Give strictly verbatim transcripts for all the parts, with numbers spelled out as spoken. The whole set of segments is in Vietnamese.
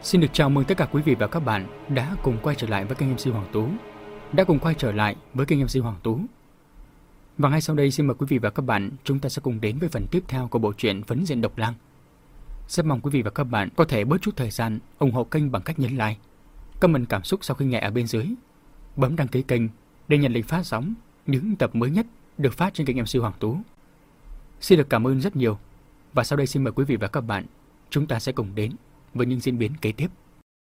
Xin được chào mừng tất cả quý vị và các bạn đã cùng quay trở lại với kênh em xê Hoàng Tú. Đã cùng quay trở lại với kênh em xê Hoàng Tú. Và ngay sau đây xin mời quý vị và các bạn chúng ta sẽ cùng đến với phần tiếp theo của bộ truyện Phấn Diện Độc Lang. Rất mong quý vị và các bạn có thể bớt chút thời gian ủng hộ kênh bằng cách nhấn like, comment cảm xúc sau khi nghe ở bên dưới, bấm đăng ký kênh để nhận lịch phát sóng những tập mới nhất được phát trên kênh em xê Hoàng Tú. Xin được cảm ơn rất nhiều. Và sau đây xin mời quý vị và các bạn chúng ta sẽ cùng đến với những diễn biến kế tiếp.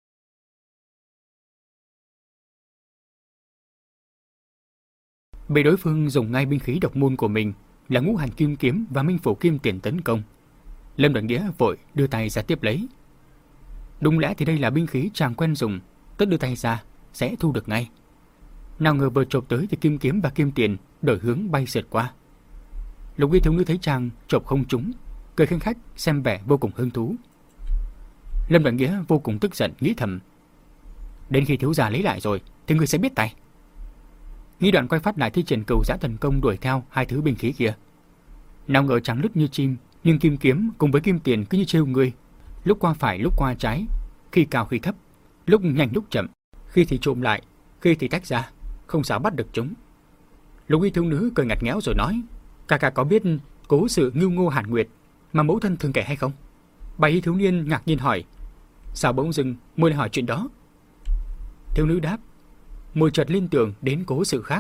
Bị đối phương dùng ngay binh khí độc môn của mình là Ngũ Hành Kim Kiếm và Minh Phủ Kim Tiền tấn công, Lâm Đại Nghĩa vội đưa tay ra tiếp lấy. Đúng lẽ thì đây là binh khí chàng quen dùng, tất đưa tay ra sẽ thu được ngay. Nào ngờ vừa chộp tới thì kim kiếm và kim tiền đổi hướng bay sượt qua. Lục Uy thiếu nữ thấy chàng chộp không trúng, cười khanh khách xem vẻ vô cùng hứng thú. Lâm Đại Nghĩa vô cùng tức giận nghĩ thầm: đến khi thiếu gia lấy lại rồi thì người sẽ biết tay. Nghĩ đoạn quay phát lại thi triển Cửu Giã Thần Công đuổi theo hai thứ binh khí kia. Nào ngờ chàng lướt như chim, nhưng kim kiếm cùng với kim tiền cứ như trêu người, lúc qua phải lúc qua trái, khi cao khi thấp, lúc nhanh lúc chậm, khi thì trộm lại, khi thì tách ra, không sao bắt được chúng. Lục Uy thiếu nữ cười ngặt nghẽo rồi nói: ca ca có biết cố sự Ngưu Ngô Hàn Nguyệt mà mẫu thân thường kể hay không? Bạch y thiếu niên ngạc nhiên hỏi: sao bỗng dưng muội lại hỏi chuyện đó? Thiếu nữ đáp: muội chợt liên tưởng đến cố sự khác.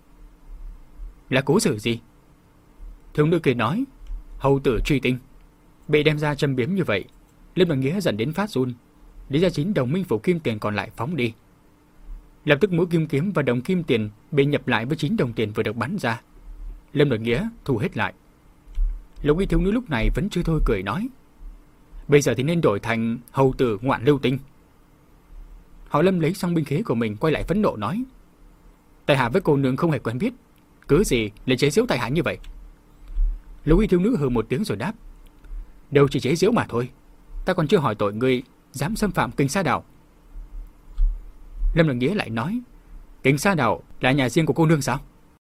Là cố sự gì? Thiếu nữ cười nói: hầu tử truy tinh. Bị đem ra châm biếm như vậy, Lâm Đại Nghĩa giận đến phát run, lấy ra chín đồng minh phủ kim tiền còn lại phóng đi. Lập tức mũi kim kiếm và đồng kim tiền bị nhập lại với chín đồng tiền vừa được bắn ra. Lâm Đại Nghĩa thu hết lại. Lục Uy thiếu nữ lúc này vẫn chưa thôi cười nói: bây giờ thì nên đổi thành hầu tử ngoạn lưu tinh. Họ Lâm lấy xong binh khí của mình quay lại phẫn nộ nói: tại hạ với cô nương không hề quen biết, cứ gì lại chế giễu tại hạ như vậy? Lục Uy thiếu nữ hừ một tiếng rồi đáp: đâu chỉ chế giễu mà thôi, ta còn chưa hỏi tội ngươi dám xâm phạm Kinh Sa Đảo. Lâm Đại Nghĩa lại nói: Kinh Sa Đảo là nhà riêng của cô nương sao?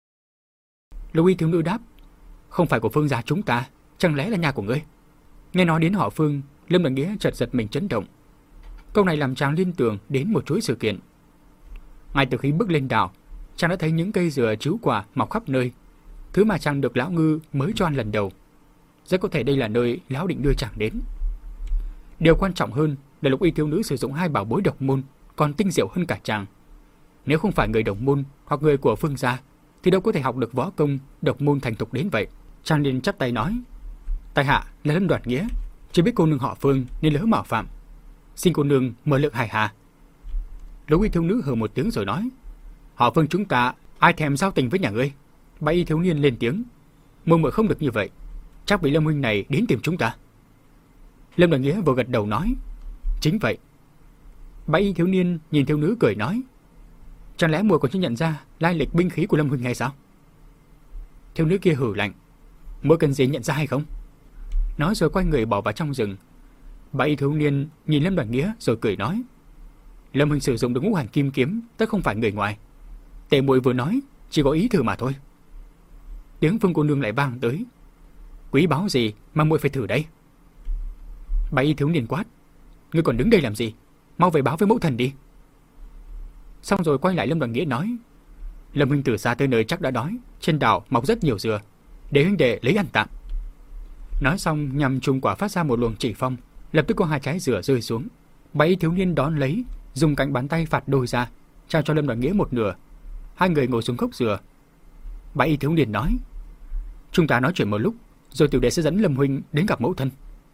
Lục Uy thiếu nữ đáp: không phải của Phương gia chúng ta, chẳng lẽ là nhà của ngươi? Nghe nói đến họ Phương, Lâm Đại Nghĩa chợt giật mình chấn động. Câu này làm chàng liên tưởng đến một chuỗi sự kiện. Ngay từ khi bước lên đảo, chàng đã thấy những cây dừa trĩu quả mọc khắp nơi, thứ mà chàng được lão ngư mới cho ăn lần đầu. Rất có thể đây là nơi lão định đưa chàng đến. Điều quan trọng hơn là Lục Uy thiếu nữ sử dụng hai bảo bối độc môn còn tinh diệu hơn cả chàng. Nếu không phải người đồng môn hoặc người của Phương gia thì đâu có thể học được võ công độc môn thành thục đến vậy. Chàng liền chắp tay nói: tại hạ là Lâm Đoạt Nghĩa, chỉ biết cô nương họ Phương nên lỡ mạo phạm, xin cô nương mở lượng hài hà. Lục Uy thiếu nữ hừ một tiếng rồi nói: họ Phương chúng ta ai thèm giao tình với nhà ngươi? Bạch y thiếu niên lên tiếng: mơ mơ không được như vậy, chắc bị Lâm huynh này đến tìm chúng ta. Lâm Đại Nghĩa vừa gật đầu nói: chính vậy. Bạch y thiếu niên nhìn thiếu nữ cười nói: chẳng lẽ muội còn chưa nhận ra lai lịch binh khí của Lâm huynh hay sao? Thiếu nữ kia hừ lạnh: muội cần gì nhận ra hay không? Nói rồi quay người bỏ vào trong rừng. Bạch y thiếu niên nhìn Lâm Đại Nghĩa rồi cười nói: Lâm huynh sử dụng được Ngũ Hành Kim Kiếm, tất không phải người ngoài. Tề muội vừa nói chỉ có ý thử mà thôi. Tiếng Phương cô nương lại vang tới: quý báu gì mà muội phải thử đây? Bạch y thiếu niên quát: ngươi còn đứng đây làm gì? Mau về báo với mẫu thần đi. Xong rồi quay lại Lâm Đại Nghĩa nói: Lâm huynh từ xa tới nơi chắc đã đói, trên đảo mọc rất nhiều dừa, để huynh đệ lấy ăn tạm. Nói xong nhằm trùng quả phát ra một luồng chỉ phong, lập tức có hai trái dừa rơi xuống. Bạch y thiếu niên đón lấy, dùng cánh bàn tay phạt đôi ra, trao cho Lâm Đại Nghĩa một nửa. Hai người ngồi xuống gốc dừa. Bạch y thiếu niên nói: chúng ta nói chuyện một lúc, rồi tiểu đệ sẽ dẫn Lâm huynh đến gặp mẫu thân.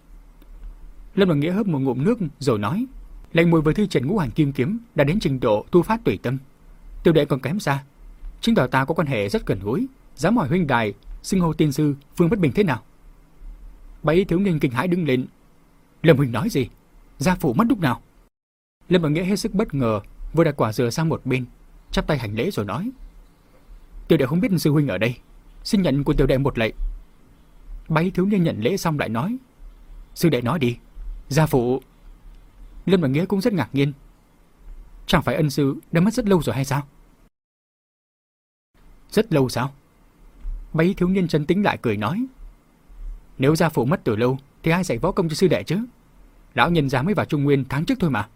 Lâm Đại Nghĩa hớp một ngụm nước rồi nói: lệnh muội vừa thi triển Ngũ Hành Kim Kiếm đã đến trình độ tu phát tùy tâm, tiểu đệ còn kém xa, chứng tỏ ta có quan hệ rất gần gũi, dám hỏi huynh đài xưng hô tiên sư Phương Bất Bình thế nào? Bạch y thiếu niên kinh hãi đứng lên: Lâm huynh nói gì? Gia phụ mất lúc nào? Lâm Đại Nghĩa hết sức bất ngờ, vừa đặt quả dừa sang một bên, chắp tay hành lễ rồi nói: tiểu đệ không biết sư huynh ở đây, xin nhận của tiểu đệ một lạy. Bạch y thiếu niên nhận lễ xong lại nói: sư đệ nói đi, gia phụ. Lâm Đại Nghĩa cũng rất ngạc nhiên: chẳng phải ân sư đã mất rất lâu rồi hay sao? Rất lâu sao? Bạch y thiếu niên trấn tĩnh lại cười nói: nếu gia phụ mất từ lâu thì ai dạy võ công cho sư đệ chứ? Lão nhân gia mới vào Trung Nguyên tháng trước thôi mà.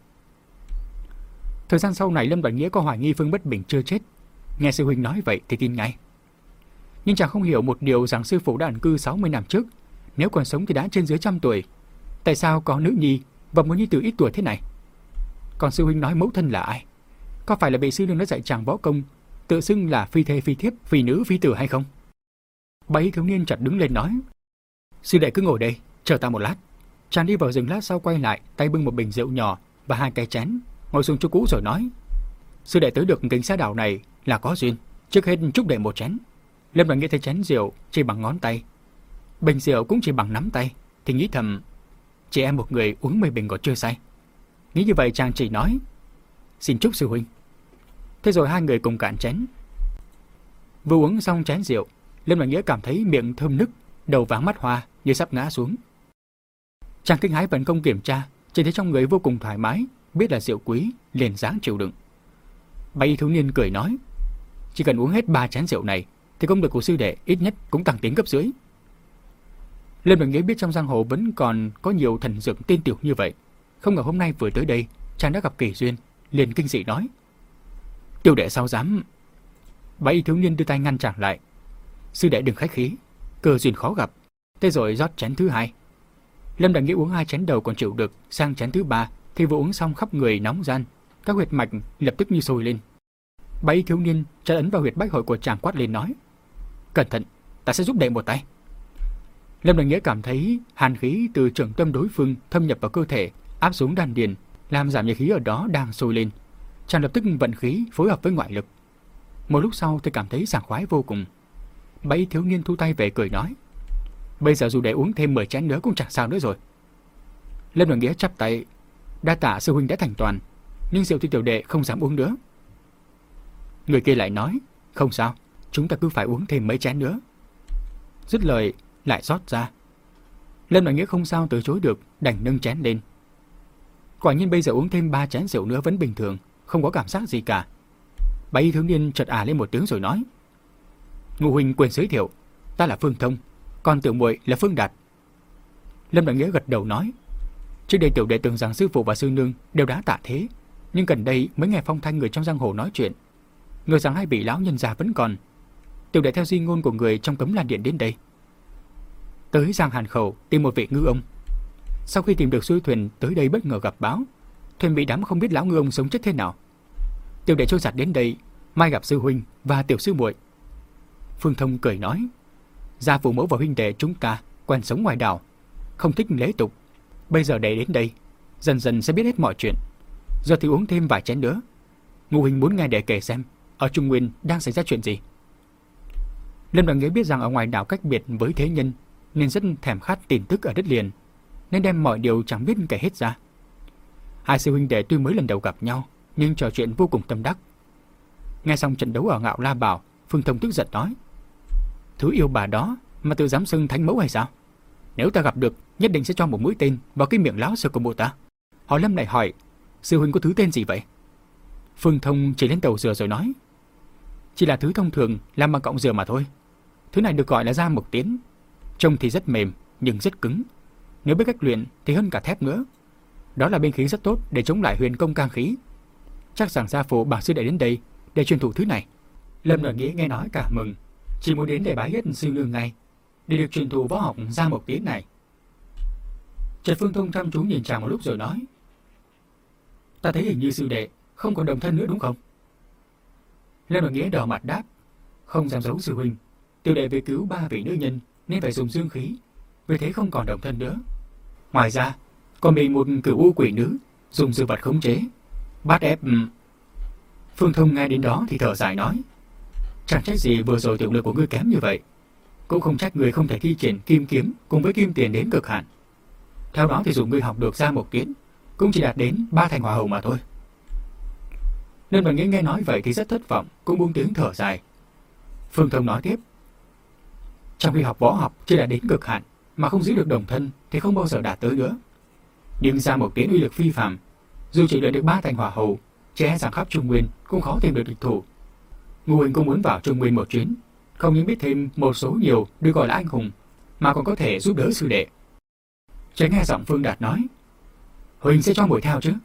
Thời gian sau này Lâm Đoàn Nghĩa có hoài nghi Phương Bất Bình chưa chết. Nghe sư huynh nói vậy thì tin ngay. Nhưng chàng không hiểu một điều rằng sư phụ đã ẩn cư sáu mươi năm trước, nếu còn sống thì đã trên dưới trăm tuổi. Tại sao có nữ nhi và một nhi tử ít tuổi thế này? Còn sư huynh nói mẫu thân là ai? Có phải là bị sư nương đã dạy chàng võ công, tự xưng là phi thê phi thiếp, phi nữ phi tử hay không? Bấy thiếu niên chợt đứng lên nói: Sư đệ cứ ngồi đây, chờ ta một lát. Chàng đi vào rừng lát sau quay lại, tay bưng một bình rượu nhỏ và hai cái chén, ngồi xuống chỗ cũ rồi nói: Sư đệ tới được Kính Xá đảo này là có duyên, trước hết chúc đệ một chén. Lâm Đoàn Nghĩa thấy chén rượu chỉ bằng ngón tay, bình rượu cũng chỉ bằng nắm tay, thì nghĩ thầm: chị em một người uống mười bình còn chưa say. Nghĩ như vậy chàng chỉ nói: Xin chúc sư huynh. Thế rồi hai người cùng cạn chén. Vừa uống xong chén rượu, Lâm Đoàn Nghĩa cảm thấy miệng thơm nức, đầu váng mắt hoa như sắp ngã xuống. Chàng kinh hãi vận công kiểm tra, chỉ thấy trong người vô cùng thoải mái, biết là rượu quý, liền dáng chịu đựng. Bạch y thiếu niên cười nói: Chỉ cần uống hết ba chén rượu này thì công lực của sư đệ ít nhất cũng tăng tiến gấp dưới. Lâm Đoàn Nghĩa biết trong giang hồ vẫn còn có nhiều thần dược tiên tiểu như vậy, không ngờ hôm nay vừa tới đây chàng đã gặp kỳ duyên, liền kinh dị nói: Tiểu đệ sao dám? Bạch y thiếu niên đưa tay ngăn chàng lại: Sư đệ đừng khách khí, cơ duyên khó gặp. Thế rồi rót chén thứ hai. Lâm Đoàn Nghĩa uống hai chén đầu còn chịu được, sang chén thứ ba thì vừa uống xong khắp người nóng ran, các huyệt mạch lập tức như sôi lên. Bạch y thiếu niên chợt ấn vào huyệt bách hội của chàng, quát lên nói: Cẩn thận, ta sẽ giúp đệ một tay. Lâm Đoàn Nghĩa cảm thấy hàn khí từ trưởng tâm đối phương thâm nhập vào cơ thể, áp xuống đan điền, làm giảm nhiệt khí ở đó đang sôi lên. Chàng lập tức vận khí phối hợp với ngoại lực. Một lúc sau thì cảm thấy sảng khoái vô cùng. Bạch y thiếu niên thu tay về cười nói: Bây giờ dù để uống thêm mười chén nữa cũng chẳng sao nữa rồi. Lâm Đoàn Nghĩa chắp tay: Đa tạ sư huynh đã thành toàn, nhưng rượu thì tiểu đệ không dám uống nữa. Người kia lại nói: Không sao, chúng ta cứ phải uống thêm mấy chén nữa. Dứt lời lại rót ra. Lâm Đoàn Nghĩa không sao từ chối được, đành nâng chén lên. Quả nhiên bây giờ uống thêm ba chén rượu nữa vẫn bình thường, không có cảm giác gì cả. Bạch y thiếu niên chợt à lên một tiếng rồi nói: Ngũ huynh quên giới thiệu, ta là Phương Thông, còn tiểu muội là Phương Đạt. Lâm Đoàn Nghĩa gật đầu nói: Trước đây tiểu đệ tưởng rằng sư phụ và sư nương đều đã tạ thế, nhưng gần đây mới nghe phong thanh người trong giang hồ nói chuyện, ngờ rằng hai vị lão nhân già vẫn còn. Tiểu đệ theo di ngôn của người trong Cấm Lan Điện đến đây, tới Giang Hàn Khẩu tìm một vị ngư ông. Sau khi tìm được xuôi thuyền tới đây bất ngờ gặp báo, thuyền bị đắm không biết lão ngư ông sống chết thế nào. Tiểu đệ trôi giạt đến đây, mai gặp sư huynh và tiểu sư muội. Phương Thông cười nói: Gia phụ mẫu và huynh đệ chúng ta quen sống ngoài đảo, không thích lễ tục. Bây giờ đệ đến đây, dần dần sẽ biết hết mọi chuyện. Giờ thì uống thêm vài chén nữa. Ngũ huynh muốn nghe đệ kể xem ở Trung Nguyên đang xảy ra chuyện gì. Lâm Đoàn Nghĩa biết rằng ở ngoài đảo cách biệt với thế nhân, nên rất thèm khát tin tức ở đất liền, nên đem mọi điều chẳng biết kể hết ra. Hai sư huynh đệ tuy mới lần đầu gặp nhau, nhưng trò chuyện vô cùng tâm đắc. Nghe xong trận đấu ở Ngạo La Bảo, Phương Thông tức giận nói: Thứ yêu bà đó mà tự dám xưng thánh mẫu hay sao? Nếu ta gặp được, nhất định sẽ cho một mũi tên vào cái miệng láo sợ của bộ ta. Họ Lâm lại hỏi: Sư huynh có thứ tên gì vậy? Phương Thông chỉ lên tàu dừa rồi nói: Chỉ là thứ thông thường làm bằng cọng dừa mà thôi. Thứ này được gọi là da mộc tiến, trông thì rất mềm nhưng rất cứng. Nếu biết cách luyện thì hơn cả thép nữa. Đó là binh khí rất tốt để chống lại huyền công cang khí. Chắc rằng gia phụ bảo sư đệ đến đây để truyền thụ thứ này. Lâm Đoàn Nghĩa nghe nói cả mừng, chỉ muốn đến để bái yết sư nương ngay, để được truyền thụ võ học da mộc tiến này. Trần Phương Thông chăm chú nhìn chàng một lúc rồi nói: Ta thấy hình như sư đệ không còn đồng thân nữa đúng không? Lâm Đoàn Nghĩa đỏ mặt đáp: Không dám giấu sư huynh, tiểu đệ vì cứu ba vị nữ nhân nên phải dùng dương khí, vì thế không còn đồng thân nữa. Ngoài ra còn bị một cửu u quỷ nữ dùng dược vật khống chế, bắt ép. Phương Thông nghe đến đó thì thở dài nói: Chẳng trách gì vừa rồi tiểu lực của ngươi kém như vậy, cũng không trách người không thể thi triển kim kiếm cùng với kim tiền đến cực hạn. Theo đó thì dùng ngươi học được ra một kiến, cũng chỉ đạt đến ba thành hòa hậu mà thôi. Nên mà nghe nghe nói vậy thì rất thất vọng, cũng buông tiếng thở dài. Phương Thông nói tiếp: Trong khi học võ học chưa đạt đến cực hạn mà không giữ được đồng thân thì không bao giờ đạt tới nữa. Nhưng ra một kiến uy lực phi phàm, dù chỉ luyện được ba thành hỏa hầu, che rằng khắp Trung Nguyên cũng khó tìm được địch thủ. Ngũ huynh cũng muốn vào Trung Nguyên một chuyến, không những biết thêm một số nhiều được gọi là anh hùng, mà còn có thể giúp đỡ sư đệ. Chợt nghe giọng Phương Đạt nói: Huỳnh sẽ cho muội theo chứ?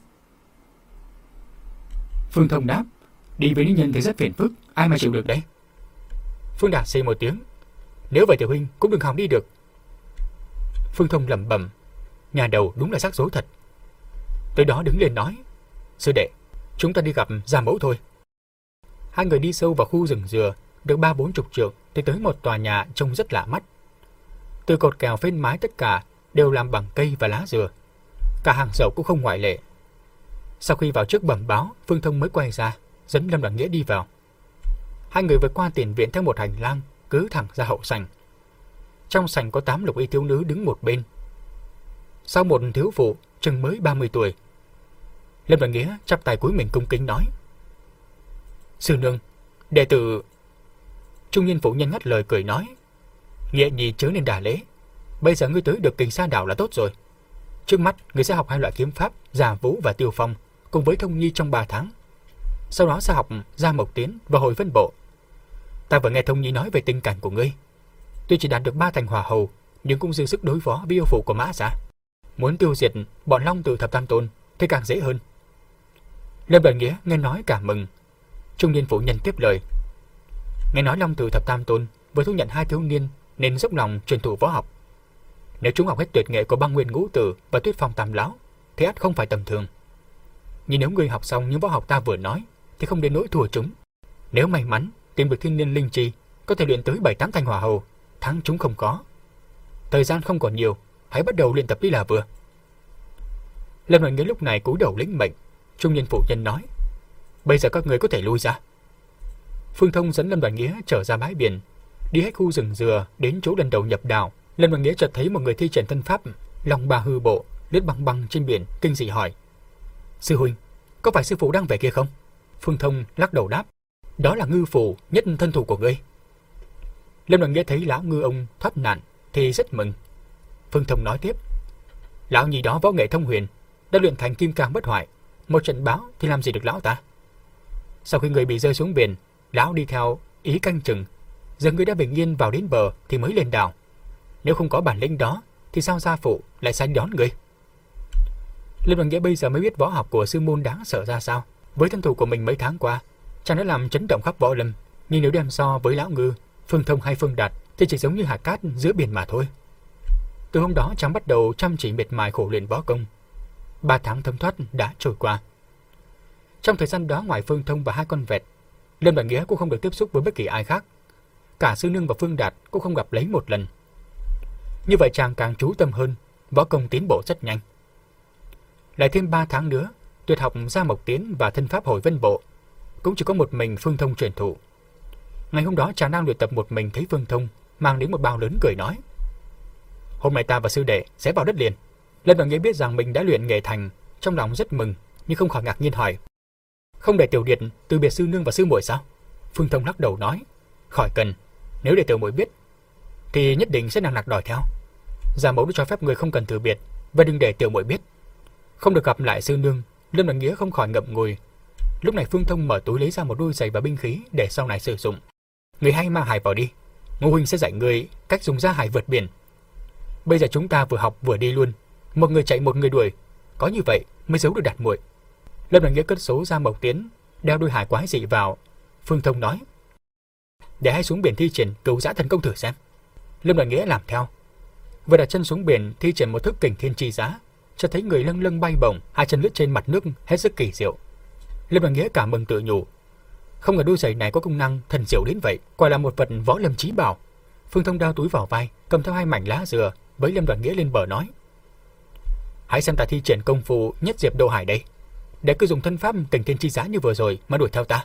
Phương Thông đáp, đi với nữ nhân thì rất phiền phức, ai mà chịu được đấy. Phương Đạt xì một tiếng, nếu vậy thì huynh cũng đừng hòng đi được. Phương Thông lẩm bẩm, nhà đầu đúng là rắc rối thật. Tới đó đứng lên nói, sư đệ, chúng ta đi gặp gia mẫu thôi. Hai người đi sâu vào khu rừng dừa, được ba bốn chục trượng thì tới một tòa nhà trông rất lạ mắt. Từ cột kèo phên mái tất cả đều làm bằng cây và lá dừa, cả hàng rậu cũng không ngoại lệ. Sau khi vào trước bẩm báo, Phương Thông mới quay ra, dẫn Lâm Đoàn Nghĩa đi vào. Hai người vượt qua tiền viện theo một hành lang, cứ thẳng ra hậu sảnh. Trong sảnh có tám lục y thiếu nữ đứng một bên. Sau một thiếu phụ chừng mới ba mươi tuổi, Lâm Đoàn Nghĩa chắp tay cúi mình cung kính nói, sư nương, đệ tử. Trung niên phụ nhân ngắt lời cười nói, Nghĩa nhi chớ nên đà lễ, bây giờ ngươi tới được Kình Sa đảo là tốt rồi. Trước mắt ngươi sẽ học hai loại kiếm pháp Giả Vũ và Tiêu Phong cùng với Thông Nhi trong ba tháng. Sau đó sẽ học Gia Mộc Tiến và Hồi Vân Bộ. Ta vừa nghe Thông Nhi nói về tình cảnh của ngươi, tuy chỉ đạt được ba thành hỏa hầu, nhưng cũng dư sức đối phó với yêu phụ của Mã Gia. Muốn tiêu diệt bọn Long Tử Thập Tam Tôn thì càng dễ hơn. Lâm Đoàn Nghĩa nghe nói cảm mừng. Trung niên phụ nhân tiếp lời, nghe nói Long Tử Thập Tam Tôn vừa thu nhận hai thiếu niên nên dốc lòng truyền thụ võ học. Nếu chúng học hết tuyệt nghệ của Băng Nguyên Ngũ Tử và Tuyết Phong Tam Lão thì ắt không phải tầm thường. Nhưng nếu ngươi học xong những võ học ta vừa nói thì không đến nỗi thua chúng. Nếu may mắn tìm được thiên niên linh chi, có thể luyện tới bảy tám thành hỏa hầu, thắng chúng không có. Thời gian không còn nhiều, hãy bắt đầu luyện tập đi là vừa. Lâm Đoàn Nghĩa lúc này cúi đầu lĩnh mệnh. Trung niên phụ nhân nói, bây giờ các người có thể lui ra. Phương Thông dẫn Lâm Đoàn Nghĩa trở ra bãi biển, đi hết khu rừng dừa đến chỗ lần đầu nhập đảo. Lâm Đoàn Nghĩa chợt thấy một người thi triển thân pháp Long Ba Hư Bộ lướt băng băng trên biển, kinh dị hỏi, sư huynh, có phải sư phụ đang về kia không? Phương Thông lắc đầu đáp, đó là ngư phủ nhất thân thủ của ngươi. Lâm Đoàn Nghĩa thấy lão ngư ông thoát nạn thì rất mừng. Phương Thông nói tiếp, lão nhì đó võ nghệ thông huyền, đã luyện thành kim cang bất hoại, một trận báo thì làm gì được lão ta. Sau khi người bị rơi xuống biển, lão đi theo ý canh chừng, giờ ngươi đã bình yên vào đến bờ thì mới lên đảo. Nếu không có bản lĩnh đó thì sao gia phụ lại sai đón ngươi? Lâm Đoàn Nghĩa bây giờ mới biết võ học của sư môn đáng sợ ra sao. Với thân thủ của mình mấy tháng qua, chàng đã làm chấn động khắp võ lâm, nhưng nếu đem so với lão ngư, Phương Thông hay Phương Đạt thì chỉ giống như hạt cát giữa biển mà thôi. Từ hôm đó chàng bắt đầu chăm chỉ miệt mài khổ luyện võ công. Ba tháng thấm thoát đã trôi qua. Trong thời gian đó, ngoài Phương Thông và hai con vẹt, Lâm Đoàn Nghĩa cũng không được tiếp xúc với bất kỳ ai khác. Cả sư nương và Phương Đạt cũng không gặp lấy một lần. Như vậy chàng càng chú tâm hơn, võ công tiến bộ rất nhanh. Lại thêm ba tháng nữa, tuyệt học Gia Mộc Tiến và thân pháp Hồi Vân Bộ cũng chỉ có một mình Phương Thông truyền thụ. Ngày hôm đó chàng đang luyện tập một mình, thấy Phương Thông mang đến một bao lớn cười nói, hôm nay ta và sư đệ sẽ vào đất liền. Lâm Đoàn Nghĩa biết rằng mình đã luyện nghệ thành, trong lòng rất mừng, nhưng không khỏi ngạc nhiên hỏi, không để tiểu điệt từ biệt sư nương và sư muội sao? Phương Thông lắc đầu nói, khỏi cần, nếu để tiểu muội biết thì nhất định sẽ nặng nặc đòi theo. Gia mẫu đã cho phép người không cần từ biệt, và đừng để tiểu muội biết. Không được gặp lại sư nương, Lâm Đoàn Nghĩa không khỏi ngậm ngùi. Lúc này Phương Thông mở túi lấy ra một đôi giày và binh khí để sau này sử dụng. Người hay mang hải vào đi, Ngô huynh sẽ dạy người cách dùng ra hải vượt biển. Bây giờ chúng ta vừa học vừa đi luôn, một người chạy một người đuổi, có như vậy mới giấu được Đạt muội. Lâm Đoàn Nghĩa cất số Gia Mộc Tiến, đeo đôi hải quái dị vào. Phương Thông nói, để hãy xuống biển thi triển Cửu Giã Thần Công thử xem. Lâm Đoàn Nghĩa làm theo. Vừa đặt chân xuống biển thi triển một thức Kình Thiên Chi Giá, cho thấy người lâng lâng bay bổng, hai chân lướt trên mặt nước hết sức kỳ diệu. Lâm Đoàn Nghĩa cảm mừng tự nhủ, không ngờ đôi giày này có công năng thần diệu đến vậy, quả là một vật võ lâm chí bảo. Phương Thông đao túi vào vai, cầm theo hai mảnh lá dừa, với Lâm Đoàn Nghĩa lên bờ nói, hãy xem ta thi triển công phu Nhất Diệp Độ Hải đây, để cứ dùng thân pháp Kình Thiên Chi Giá như vừa rồi mà đuổi theo ta.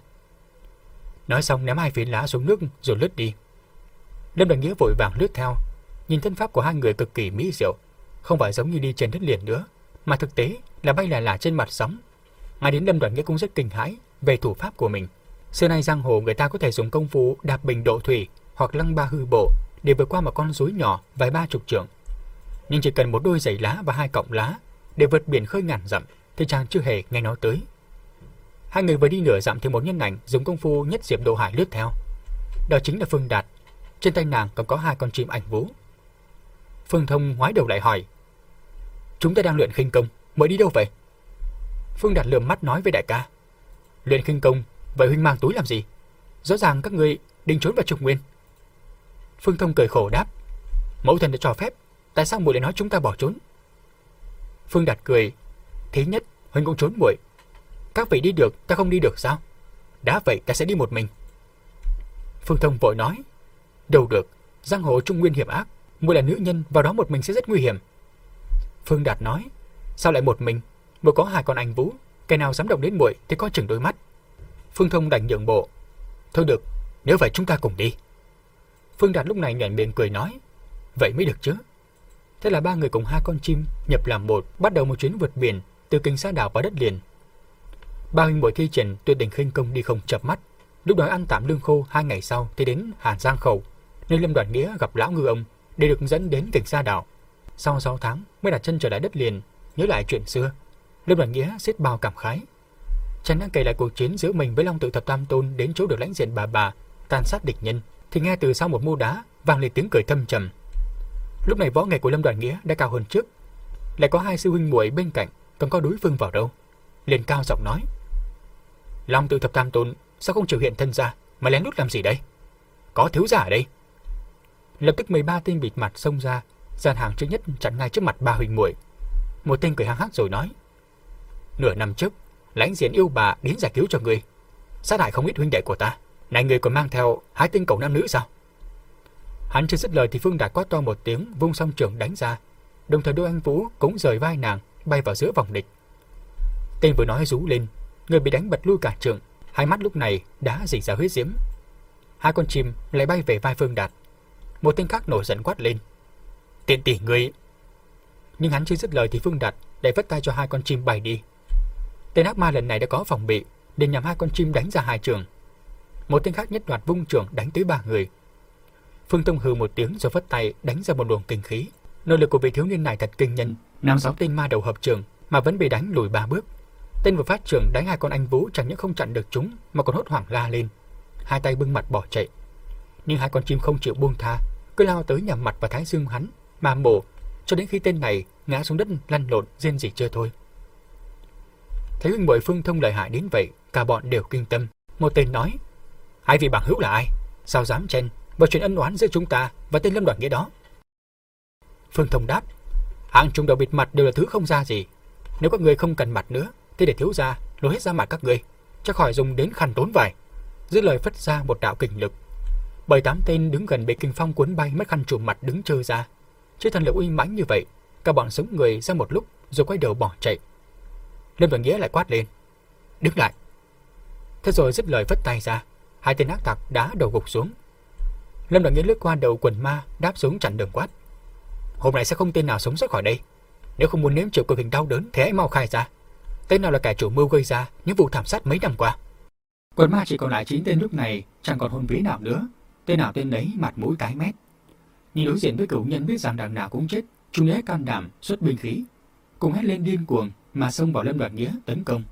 Nói xong ném hai phiến lá xuống nước rồi lướt đi. Lâm Đoàn Nghĩa vội vàng lướt theo, nhìn thân pháp của hai người cực kỳ mỹ diệu, không phải giống như đi trên đất liền nữa, mà thực tế là bay là là trên mặt sóng. Ngay đến Lâm Đoàn Nghĩa cũng rất kinh hãi về thủ pháp của mình. Xưa nay giang hồ người ta có thể dùng công phu đạp bình độ thủy hoặc Lăng Ba Hư Bộ để vượt qua một con suối nhỏ vài ba chục trượng, nhưng chỉ cần một đôi giày lá và hai cọng lá để vượt biển khơi ngàn dặm thì chàng chưa hề nghe nói tới. Hai người vừa đi nửa dặm thì một nhân ảnh dùng công phu Nhất Diệp Độ Hải lướt theo. Đó chính là Phương Đạt, trên tay nàng còn có hai con chim ảnh vũ. Phương Thông ngoái đầu lại hỏi, chúng ta đang luyện khinh công, Mới đi đâu vậy? Phương Đạt lườm mắt nói với đại ca. Luyện khinh công, vậy huynh mang túi làm gì? Rõ ràng các người định trốn vào Trung Nguyên. Phương Thông cười khổ đáp. Mẫu thân đã cho phép, tại sao muội lại nói chúng ta bỏ trốn? Phương Đạt cười. Thứ nhất, huynh cũng trốn muội. Các vị đi được, ta không đi được sao? Đã vậy ta sẽ đi một mình. Phương Thông vội nói. Đâu được, giang hồ Trung Nguyên hiểm ác, muội là nữ nhân, vào đó một mình sẽ rất nguy hiểm. Phương Đạt nói. Sao lại một mình? Muội có hai con anh Vũ, cái nào dám động đến muội thì có chừng đôi mắt. Phương Thông đành nhượng bộ. Thôi được, nếu vậy chúng ta cùng đi. Phương Đạt lúc này nhoẻn miệng cười nói. Vậy mới được chứ. Thế là ba người cùng hai con chim nhập làm một, bắt đầu một chuyến vượt biển từ Kinh Sa Đảo vào đất liền. Ba huynh muội thi triển tuyệt đỉnh khinh công đi không chợp mắt. Lúc đó ăn tạm lương khô, hai ngày sau thì đến Hàn Giang Khẩu, nơi Lâm Đoản Nghĩa gặp lão ngư ông để được dẫn đến Kinh Sa Đảo. Sau sáu tháng mới đặt chân trở lại đất liền, nhớ lại chuyện xưa. Lâm Đoản Nghĩa xiết bao cảm khái. Chàng đang kể lại cuộc chiến giữa mình với Long Tự Thập Tam Tôn đến chỗ được lãnh diện bà bà tàn sát địch nhân, thì nghe từ sau một mô đá vang lên tiếng cười thâm trầm. Lúc này võ nghệ của Lâm Đoản Nghĩa đã cao hơn trước, lại có hai sư huynh muội bên cạnh, còn có đối phương vào đâu. Liền cao giọng nói. Long Tự Thập Tam Tôn sao không chịu hiện thân ra mà lén lút làm gì đây? Có thiếu gia ở đây. Lập tức mười ba tên bịt mặt xông ra, dàn hàng trước nhất chặn ngay trước mặt ba huynh muội. Một tên cười hăng hắc rồi nói. Nửa năm trước, lãnh diện yêu bà đến giải cứu cho người, sát hại không ít huynh đệ của ta. Này người còn mang theo hai tên cẩu nam nữ sao? Hắn chưa dứt lời thì Phương Đạt quát to một tiếng, vung song trường đánh ra, đồng thời đôi anh Vũ cũng rời vai nàng bay vào giữa vòng địch. Tên vừa nói rú lên, người bị đánh bật lui cả trường, hai mắt lúc này đã rỉ ra huyết diễm. Hai con chim lại bay về vai Phương Đạt. Một tên khác nổi giận quát lên. Tiện tỷ người! Nhưng hắn chưa dứt lời thì Phương Đạt lại vất tay cho hai con chim bay đi. Tên ác ma lần này đã có phòng bị, nên nhằm hai con chim đánh ra hai trường. Một tên khác nhất loạt vung trường đánh tới ba người. Phương Tông hừ một tiếng rồi vất tay đánh ra một luồng kinh khí. Nội lực của vị thiếu niên này thật kinh nhân, năm sáu tên ma đầu hợp trường mà vẫn bị đánh lùi ba bước. Tên vừa phát trường đánh hai con anh Vũ chẳng những không chặn được chúng mà còn hốt hoảng la lên, hai tay bưng mặt bỏ chạy. Nhưng hai con chim không chịu buông tha, cứ lao tới nhằm mặt vào thái dương hắn mà mổ, cho đến khi tên này ngã xuống đất lăn lộn rên rỉ chưa thôi. Thấy huynh muội Phương Thông lợi hại đến vậy, cả bọn đều kinh tâm. Một tên nói. Hai vị bằng hữu là ai? Sao dám chen vào chuyện ân oán giữa chúng ta và tên Lâm Đoản Nghĩa đó? Phương Thông đáp. Hạng trùng đầu bịt mặt đều là thứ không ra gì. Nếu các người không cần mặt nữa thì để thiếu gia lôi hết ra mặt các người, cho khỏi dùng đến khăn tốn vải. Dứt lời phất ra một đạo kình lực. Bảy tám tên đứng gần bị kinh phong cuốn bay mất khăn trùm mặt đứng trơ ra. Chứ thần lực uy mãnh như vậy, cả bọn sống người ra một lúc rồi quay đầu bỏ chạy. Lâm Đoản Nghĩa lại quát lên. Đứng lại! Thế rồi dứt lời vất tay ra, hai tên ác tặc đá đầu gục xuống. Lâm Đoản Nghĩa lướt qua đầu quần ma đáp xuống chặn đường quát. Hôm nay sẽ không tên nào sống sót khỏi đây. Nếu không muốn nếm chịu cực hình đau đớn thì hãy mau khai ra. Tên nào là kẻ chủ mưu gây ra những vụ thảm sát mấy năm qua? Quần ma chỉ còn lại chín tên lúc này, chẳng còn hồn vía nào nữa. Tên nào tên ấy mặt mũi tái mét. Nhưng đối diện với cửu nhân biết rằng đằng nào cũng chết, chúng lấy can đảm xuất binh khí, cùng hét lên điên cuồng mà xông vào Lâm Đoản Nghĩa tấn công.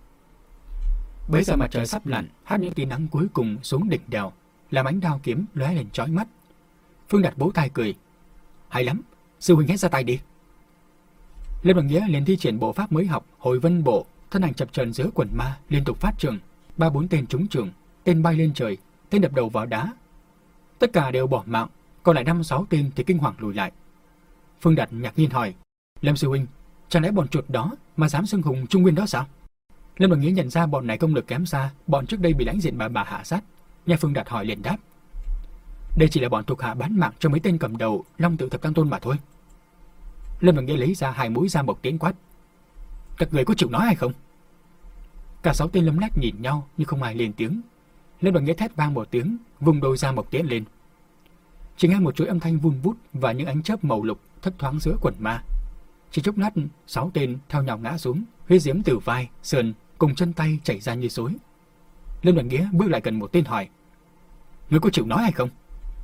Bấy giờ mặt trời sắp lặn, hát những tia nắng cuối cùng xuống đỉnh đèo, làm ánh đao kiếm lóe lên chói mắt. Phương Đạt bố tay cười. Hay lắm, sư huynh hết ra tay đi. Lâm Đoản Nghĩa liền thi triển bộ pháp mới học Hồi Vân Bộ, thân ảnh chập chờn giữa quần ma liên tục phát trường, ba bốn tên trúng trường, tên bay lên trời, tên đập đầu vào đá. Tất cả đều bỏ mạng, còn lại năm sáu tên thì kinh hoàng lùi lại. Phương Đạt ngạc nhiên hỏi. Lâm sư huynh, chẳng lẽ bọn chuột đó mà dám xưng hùng Trung Nguyên đó sao? Lâm Đoản Nghĩa nhận ra bọn này công lực kém xa bọn trước đây bị lãnh diện bà bà hạ sát. Nghe Phương Đạt hỏi liền đáp. Đây chỉ là bọn thuộc hạ bán mạng cho mấy tên cầm đầu Long Tự Thập Tam Tôn mà thôi. Lâm Đoản Nghĩa lấy ra hai mũi ra một tiếng quát. Các người có chịu nói hay không? Cả sáu tên lâm lách nhìn nhau nhưng không ai lên tiếng. Lâm Đoản Nghĩa thét vang một tiếng, vùng đôi ra một tiếng lên. Chỉ nghe một chuỗi âm thanh vun vút và những ánh chớp màu lục thấp thoáng giữa quần ma. Chỉ chốc lát, sáu tên theo nhau ngã xuống, huyết diễm từ vai, sườn cùng chân tay chảy ra như suối. Lâm Đoản Nghĩa bước lại gần một tên hỏi. Ngươi có chịu nói hay không?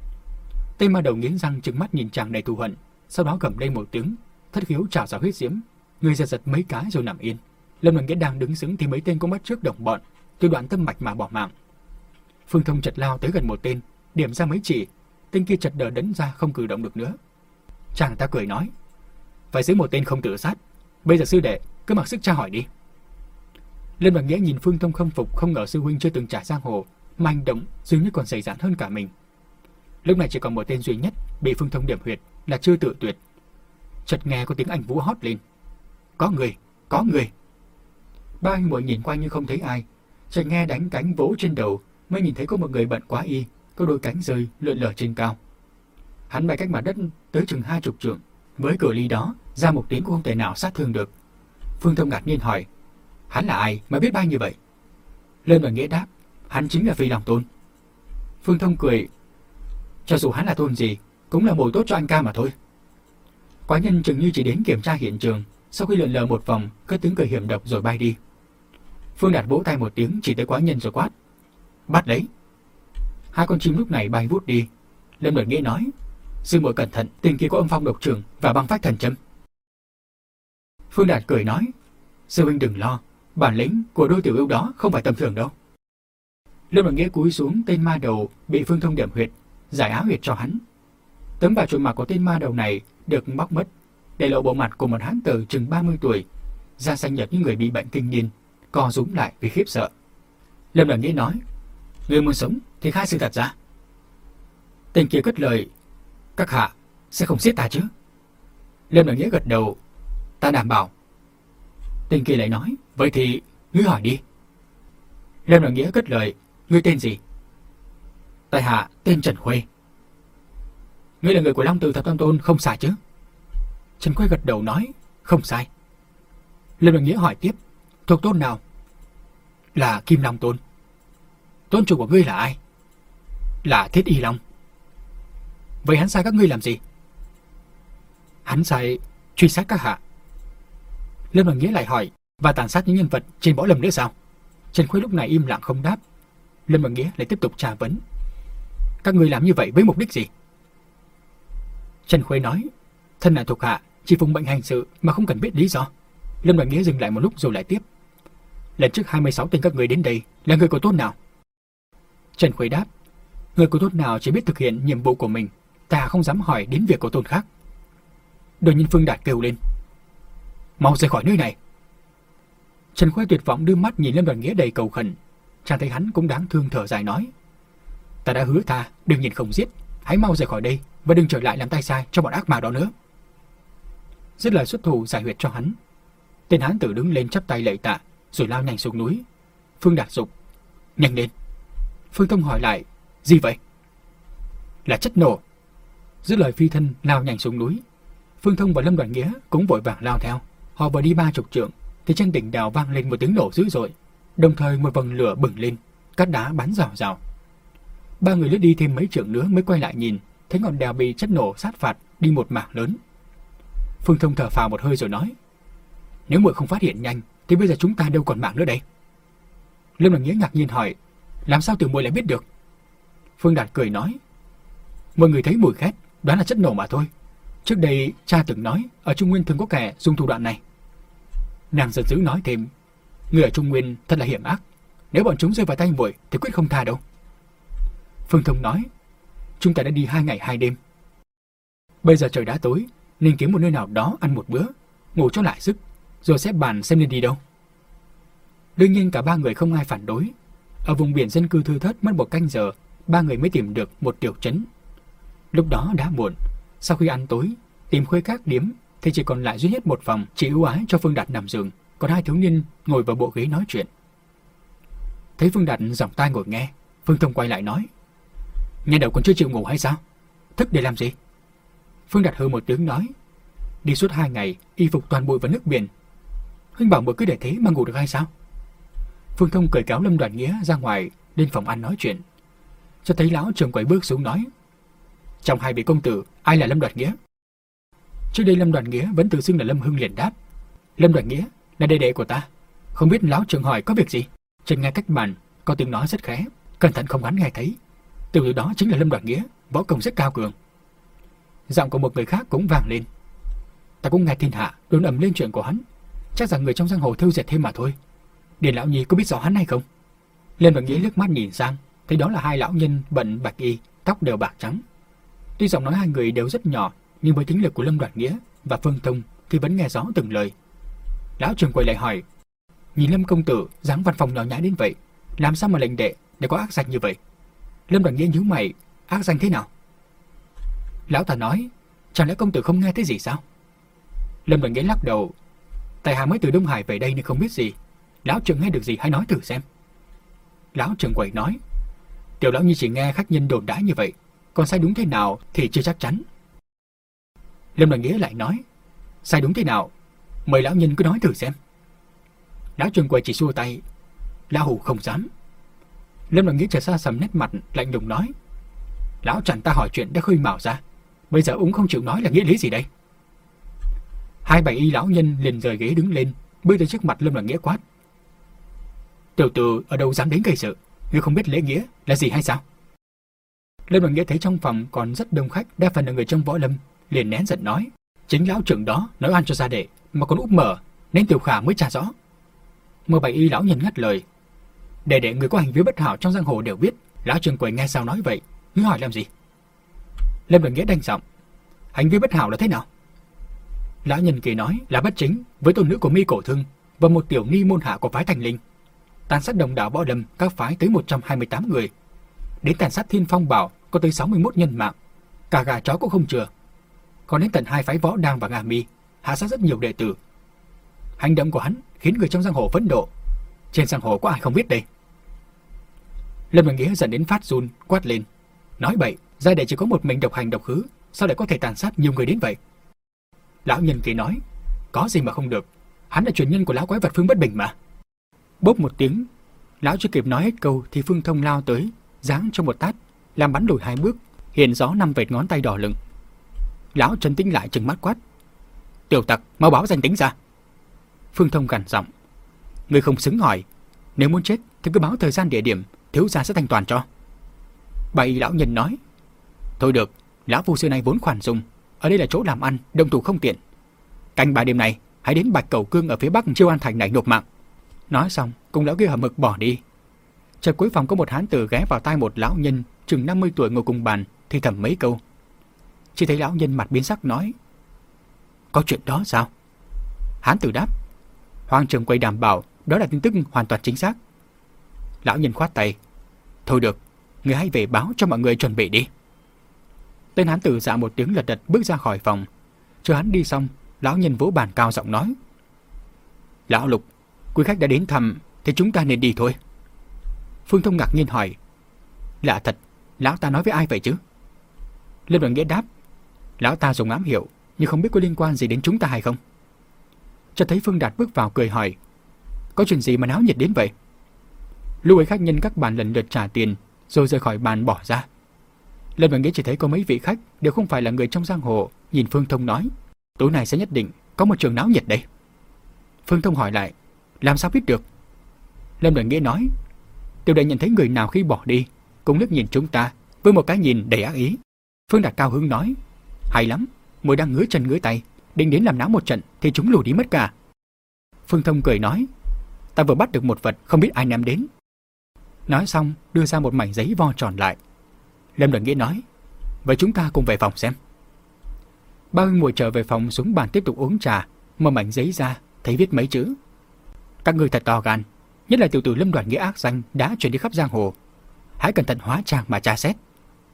Tên ma đầu nghiến răng trừng mắt nhìn chàng đầy thù hận, sau đó gầm lên một tiếng, thất khiếu trào ra huyết diễm, người giật giật mấy cái rồi nằm yên. Lâm Đoản Nghĩa đang đứng sững thì mấy tên cũng bắt trước đồng bọn, từ đoạn tâm mạch mà bỏ mạng. Phương Thông chợt lao tới gần một tên, điểm ra mấy chỉ, tên kia chợt đờ đẫn ra không cử động được nữa. Chàng ta cười nói, phải giữ một tên không tự sát. Bây giờ sư đệ, cứ mặc sức tra hỏi đi. Lâm Đoàn Nghĩa nhìn Phương Thông khâm phục, không ngờ sư huynh chưa từng trả giang hồ, mà hành động dường như còn dày dặn hơn cả mình. Lúc này chỉ còn một tên duy nhất bị Phương Thông điểm huyệt là Trư Tự Tuyệt. Chợt nghe có tiếng Anh Vũ hót lên: "Có người, có người!" Ba anh muội nhìn qua như không thấy ai, chợt nghe đánh cánh vỗ trên đầu, mới nhìn thấy có một người bận quá y, có đôi cánh rơi lượn lờ trên cao. Hắn bay cách mặt đất tới chừng hai chục trượng, với cự ly đó ra một tiếng cũng không thể nào sát thương được. Phương Thông ngạc nhiên hỏi: "Hắn là ai mà biết bay như vậy?" Lâm Đoàn Nghĩa đáp: "Hắn chính là Phi Long Tôn." Phương Thông cười: "Cho dù hắn là tôn gì, cũng là mồi tốt cho anh ca mà thôi." Quái nhân chừng như chỉ đến kiểm tra hiện trường, sau khi lượn lờ một vòng, cất tiếng cười hiểm độc rồi bay đi. Phương Đạt vỗ tay một tiếng chỉ tới quái nhân rồi quát: "Bắt lấy!" Hai con chim lúc này bay vút đi. Lâm Đoàn Nghĩa nói: "Sư muội cẩn thận, tên kia có âm phong độc trường và băng phách thần châm." Phương Đạt cười nói: "Sư huynh đừng lo, bản lĩnh của đôi tiểu yêu đó không phải tầm thường đâu." Lâm Đoàn Nghĩa cúi xuống tên ma đầu bị Phương Thông điểm huyệt, giải áo huyệt cho hắn. Tấm vải trùm mặt của tên ma đầu này được bóc mất, để lộ bộ mặt của một hán tử chừng ba mươi tuổi, da xanh nhợt như người bị bệnh kinh niên, co rúm lại vì khiếp sợ. Lâm Đoàn Nghĩa nói: "Ngươi muốn sống thì khai sự thật ra." Tên kia cất lời: "Các hạ sẽ không giết ta chứ?" Lâm Đoàn Nghĩa gật đầu: "Ta đảm bảo." Tên kia lại nói: "Vậy thì ngươi hỏi đi." Lâm Đoàn Nghĩa cất lời: "Ngươi tên gì?" "Tại hạ tên Trần Khuê." "Ngươi là người của Long Tử Thập Tam Tôn không sai chứ?" Trần Khuê gật đầu nói: "Không sai." Lâm Đoàn Nghĩa hỏi tiếp: "Thuộc tôn nào?" "Là Kim Long Tôn." "Tôn chủ của ngươi là ai?" "Là Thiết Y Long." "Vậy hắn sai các ngươi làm gì?" "Hắn sai truy sát các hạ." Lâm Đoàn Nghĩa lại hỏi: "Và tàn sát những nhân vật trên võ lâm nữa sao?" Trần Khuê lúc này im lặng không đáp. Lâm Đoàn Nghĩa lại tiếp tục tra vấn: "Các ngươi làm như vậy với mục đích gì?" Trần Khuê nói: "Thân là thuộc hạ, chỉ phụng mệnh hành sự mà không cần biết lý do." Lâm Đoàn Nghĩa dừng lại một lúc rồi lại tiếp: "Lần trước hai mươi sáu tên các người đến đây là người của tôn nào?" Trần Khuê đáp: "Người của tôn nào chỉ biết thực hiện nhiệm vụ của mình, ta không dám hỏi đến việc của tôn khác." Đột nhiên Phương Đạt kêu lên: "Mau rời khỏi nơi này!" Trần Khuê tuyệt vọng đưa mắt nhìn Lâm Đoàn Nghĩa đầy cầu khẩn. Chàng thấy hắn cũng đáng thương thở dài nói: "Ta đã hứa tha, đừng nhìn không giết, hãy mau rời khỏi đây và đừng trở lại làm tay sai cho bọn ác ma đó nữa." Dứt lời xuất thủ giải huyệt cho hắn. Tên hán tử đứng lên chắp tay lạy tạ rồi lao nhanh xuống núi. Phương Đạt dục: "Nhanh lên!" Phương Thông hỏi lại: "Gì vậy?" "Là chất nổ." Dứt lời phi thân lao nhanh xuống núi. Phương Thông và Lâm Đoàn Nghĩa cũng vội vàng lao theo. Họ vừa đi ba chục trượng thì trên đỉnh đào vang lên một tiếng nổ dữ dội, đồng thời một vầng lửa bừng lên, cát đá bắn rào rào. Ba người lướt đi thêm mấy trượng nữa mới quay lại nhìn, thấy ngọn đèo bị chất nổ sát phạt đi một mảng lớn. Phương Thông thở phào một hơi rồi nói: "Nếu muội không phát hiện nhanh thì bây giờ chúng ta đâu còn mạng nữa đây." Lâm Đoàn Nghĩa ngạc nhiên hỏi: "Làm sao tiểu muội lại biết được?" Phương Đạt cười nói: "Mọi người thấy mùi khét, đoán là chất nổ mà thôi. Trước đây cha từng nói ở Trung Nguyên thường có kẻ dùng thủ đoạn này." Nàng giận dữ nói thêm: "Người ở Trung Nguyên thật là hiểm ác, nếu bọn chúng rơi vào tay muội thì quyết không tha đâu." Phương Thông nói: "Chúng ta đã đi hai ngày hai đêm. Bây giờ trời đã tối, nên kiếm một nơi nào đó ăn một bữa, ngủ cho lại sức, rồi sẽ bàn xem nên đi đâu." Đương nhiên cả ba người không ai phản đối. Ở vùng biển dân cư thưa thớt mất một canh giờ, ba người mới tìm được một tiểu trấn. Lúc đó đã muộn, sau khi ăn tối, tìm khuê các điếm thì chỉ còn lại duy nhất một phòng chỉ ưu ái cho Phương Đạt nằm giường, còn hai thiếu niên ngồi vào bộ ghế nói chuyện. Thấy Phương Đạt giỏng tai ngồi nghe, Phương Thông quay lại nói: "Nhà đầu còn chưa chịu ngủ hay sao? Thức để làm gì?" Phương Đạt hừ một tiếng nói: "Đi suốt hai ngày, y phục toàn bụi vào nước biển. Huynh bảo muội cứ để thế mà ngủ được hay sao?" Phương Thông cởi kéo Lâm Đoàn Nghĩa ra ngoài lên phòng ăn nói chuyện. Cho thấy lão trưởng quầy bước xuống nói: "Trong hai vị công tử, ai là Lâm Đoàn Nghĩa?" Trước đây Lâm Đoàn Nghĩa vẫn tự xưng là Lâm Hưng liền đáp: "Lâm Đoàn Nghĩa là đệ đệ của ta, không biết lão trưởng hỏi có việc gì?" Trên ngay cách bàn có tiếng nói rất khẽ, cẩn thận không hắn nghe thấy. Tiểu tử đó chính là Lâm Đoàn Nghĩa, võ công rất cao cường. Giọng của một người khác cũng vang lên: "Ta cũng nghe thiên hạ đồn ầm lên chuyện của hắn, chắc rằng người trong giang hồ thêu dệt thêm mà thôi. Điền lão nhị có biết rõ hắn hay không?" Lâm Đoàn Nghĩa liếc mắt nhìn sang, thấy đó là hai lão nhân bận bạch y, tóc đều bạc trắng. Tuy giọng nói hai người đều rất nhỏ, nhưng với tính lực của Lâm Đoàn Nghĩa và Phương Thông thì vẫn nghe rõ từng lời. Lão trưởng quầy lại hỏi, nhìn Lâm công tử dáng văn phòng nhỏ nhã đến vậy, làm sao mà lệnh đệ để có ác danh như vậy? Lâm Đoàn Nghĩa nhíu mày, ác danh thế nào? Lão ta nói, chẳng lẽ công tử không nghe thấy gì sao? Lâm Đoàn Nghĩa lắc đầu, tại hạ mới từ Đông Hải về đây nên không biết gì. Lão trưởng nghe được gì hãy nói thử xem. Lão trưởng quầy nói, tiểu lão nhi chỉ nghe khách nhân đồn đãi như vậy, còn sai đúng thế nào thì chưa chắc chắn. Lâm Đoàn Nghĩa lại nói, sai đúng thế nào, mời lão nhân cứ nói thử xem. Lão trưởng quầy chỉ xua tay, lão hủ không dám. Lâm Đoàn Nghĩa trở xa sầm nét mặt lạnh lùng nói, lão chẳng ta hỏi chuyện đã khơi mào ra, bây giờ úng không chịu nói là nghĩa lý gì đây? Hai bảy y lão nhân liền rời ghế đứng lên, bước tới trước mặt Lâm Đoàn Nghĩa quát, tiểu tử ở đâu dám đến gây sự, ngươi không biết lễ nghĩa là gì hay sao? Lâm Đoàn Nghĩa thấy trong phòng còn rất đông khách, đa phần là người trong võ lâm, liền nén giận nói, chính lão trưởng đó nói oan cho gia đệ mà còn úp mở, nên tiểu khả mới tra rõ. Mười bảy y lão nhân ngắt lời, để để người có hành vi bất hảo trong giang hồ đều biết. Lão trưởng quầy nghe sao nói vậy, ngươi hỏi làm gì? Lâm Đoàn Nghĩa đanh giọng, hành vi bất hảo là thế nào? Lão nhân kia nói là bất chính với tôn nữ của Mi Cổ Thương và một tiểu ni môn hạ của phái Thành Linh, tàn sát đồng đạo võ lâm các phái tới một trăm hai mươi tám người, đến tàn sát Thiên Phong Bảo có tới sáu mươi mốt nhân mạng, cả gà chó cũng không chừa, còn đến tận hai phái Võ Đang và Nga Mi hạ sát rất nhiều đệ tử. Hành động của hắn khiến người trong giang hồ phẫn nộ, trên giang hồ có ai không biết đây? Lâm Đoàn Nghĩa giận đến phát run, quát lên, nói bậy, gia đệ chỉ có một mình độc hành độc hứ, sao lại có thể tàn sát nhiều người đến vậy? Lão nhân kia nói, có gì mà không được, hắn là truyền nhân của lão quái vật Phương Bất Bình mà. Bốp một tiếng, lão chưa kịp nói hết câu thì Phương Thông lao tới, giáng cho một tát, làm bắn lùi hai bước, hiện rõ năm vệt ngón tay đỏ lựng. Lão trấn tĩnh lại trừng mắt quát, tiểu tặc, mau báo danh tính ra. Phương Thông gằn giọng, ngươi không xứng hỏi, nếu muốn chết thì cứ báo thời gian địa điểm, thiếu gia sẽ thanh toàn cho. Bảy lão nhân nói, thôi được, lão phu xưa nay vốn khoản dung, ở đây là chỗ làm ăn, động thủ không tiện. Canh ba đêm này, hãy đến Bạch Cầu Cương ở phía bắc Chiêu An Thành này nộp mạng. Nói xong, cùng lão kia hậm hực bỏ đi. Chợt cuối phòng có một hán tử ghé vào tai một lão nhân chừng năm mươi tuổi ngồi cùng bàn, thì thầm mấy câu. Chỉ thấy lão nhân mặt biến sắc nói, có chuyện đó sao? Hán tử đáp, Hoàng trưởng quầy đảm bảo đó là tin tức hoàn toàn chính xác. Lão nhân khoát tay, thôi được, người hãy về báo cho mọi người chuẩn bị đi. Tên hán tử dạ một tiếng lật đật bước ra khỏi phòng. Chờ hắn đi xong, lão nhân vỗ bàn cao giọng nói, lão Lục, quý khách đã đến thăm thì chúng ta nên đi thôi. Phương Thông ngạc nhiên hỏi, lạ thật, lão ta nói với ai vậy chứ? Lâm Đoàn Nghĩa đáp, lão ta dùng ám hiệu, nhưng không biết có liên quan gì đến chúng ta hay không. Cho thấy Phương Đạt bước vào cười hỏi, có chuyện gì mà náo nhiệt đến vậy? Lúc ấy khách nhân các bàn lần lượt trả tiền, rồi rời khỏi bàn bỏ ra. Lâm Đoàn Nghĩa chỉ thấy có mấy vị khách đều không phải là người trong giang hồ, nhìn Phương Thông nói, tối nay sẽ nhất định có một trường náo nhiệt đây. Phương Thông hỏi lại, làm sao biết được? Lâm Đoàn Nghĩa nói, tiểu đệ nhận thấy người nào khi bỏ đi cũng liếc nhìn chúng ta với một cái nhìn đầy ác ý. Phương Đạt cao hứng nói, hay lắm, mùi đang ngứa chân ngứa tay, định đến làm náo một trận thì chúng lùi đi mất cả. Phương Thông cười nói, ta vừa bắt được một vật không biết ai ném đến. Nói xong đưa ra một mảnh giấy vo tròn lại. Lâm Đoàn Nghĩa nói, vậy chúng ta cùng về phòng xem. Ba huynh muội trở về phòng xuống bàn tiếp tục uống trà, mở mảnh giấy ra thấy viết mấy chữ, các ngươi thật to gan, nhất là tiểu tử Lâm Đoàn Nghĩa ác danh đã truyền đi khắp giang hồ, hãy cẩn thận hóa trang mà tra xét.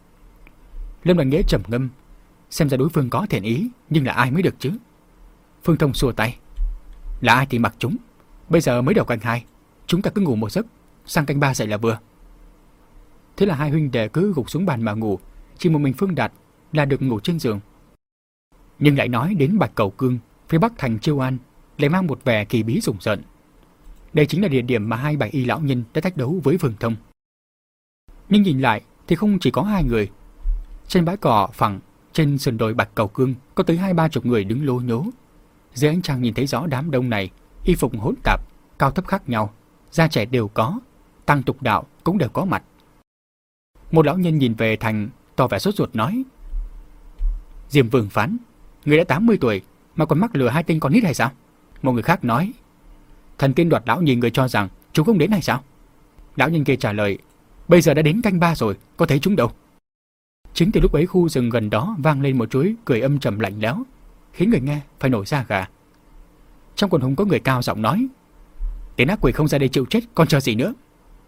Lâm Đoàn Nghĩa trầm ngâm, xem ra đối phương có thiện ý, nhưng là ai mới được chứ? Phương Thông xua tay, là ai thì mặc chúng, bây giờ mới đầu canh hai, chúng ta cứ ngủ một giấc, sang canh ba dậy là vừa. Thế là hai huynh đệ cứ gục xuống bàn mà ngủ, chỉ một mình Phương Đạt là được ngủ trên giường. Nhưng lại nói đến Bạch Cầu Cương, phía bắc thành Chiêu An, lại mang một vẻ kỳ bí rùng rợn. Đây chính là địa điểm mà hai bảy y lão nhân đã thách đấu với Phương Thông. Nhưng nhìn lại thì không chỉ có hai người. Trên bãi cỏ phẳng, trên sườn đồi Bạch Cầu Cương có tới hai ba chục người đứng lố nhố. Dưới ánh trăng nhìn thấy rõ đám đông này, y phục hỗn tạp, cao thấp khác nhau, da trẻ đều có, tăng tục đạo cũng đều có mặt. Một lão nhân nhìn về thành, tỏ vẻ sốt ruột nói, Diêm Vương phán, người đã tám mươi tuổi mà còn mắc lừa hai tên con nít hay sao? Một người khác nói, thần tiên đoạt lão nhìn người cho rằng chúng không đến hay sao? Lão nhân kia trả lời, bây giờ đã đến canh ba rồi, có thấy chúng đâu? Chính từ lúc ấy khu rừng gần đó vang lên một chuỗi cười âm trầm lạnh lẽo, khiến người nghe phải nổi da gà. Trong quần hùng có người cao giọng nói: "Tên ác quỷ không ra đây chịu chết, còn chờ gì nữa?"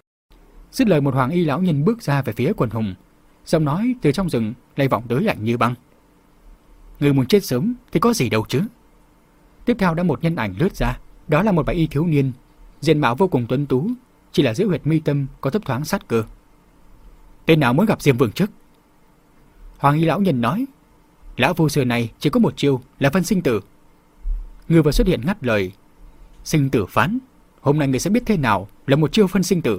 Dứt lời, một hoàng y lão nhân bước ra về phía quần hùng, giọng nói từ trong rừng lay vọng tới lạnh như băng: "Người muốn chết sớm thì có gì đâu chứ." Tiếp theo đã một nhân ảnh lướt ra, đó là một bạch y thiếu niên, diện mạo vô cùng tuấn tú, chỉ là giữa huyệt mi tâm có thấp thoáng sát cơ. "Tên nào muốn gặp Diêm Vương trước?" Hoàng y lão nhân nói: "Lão phu xưa này chỉ có một chiêu là phân sinh tử." Người vừa xuất hiện ngắt lời: "Sinh tử phán, hôm nay người sẽ biết thế nào là một chiêu phân sinh tử."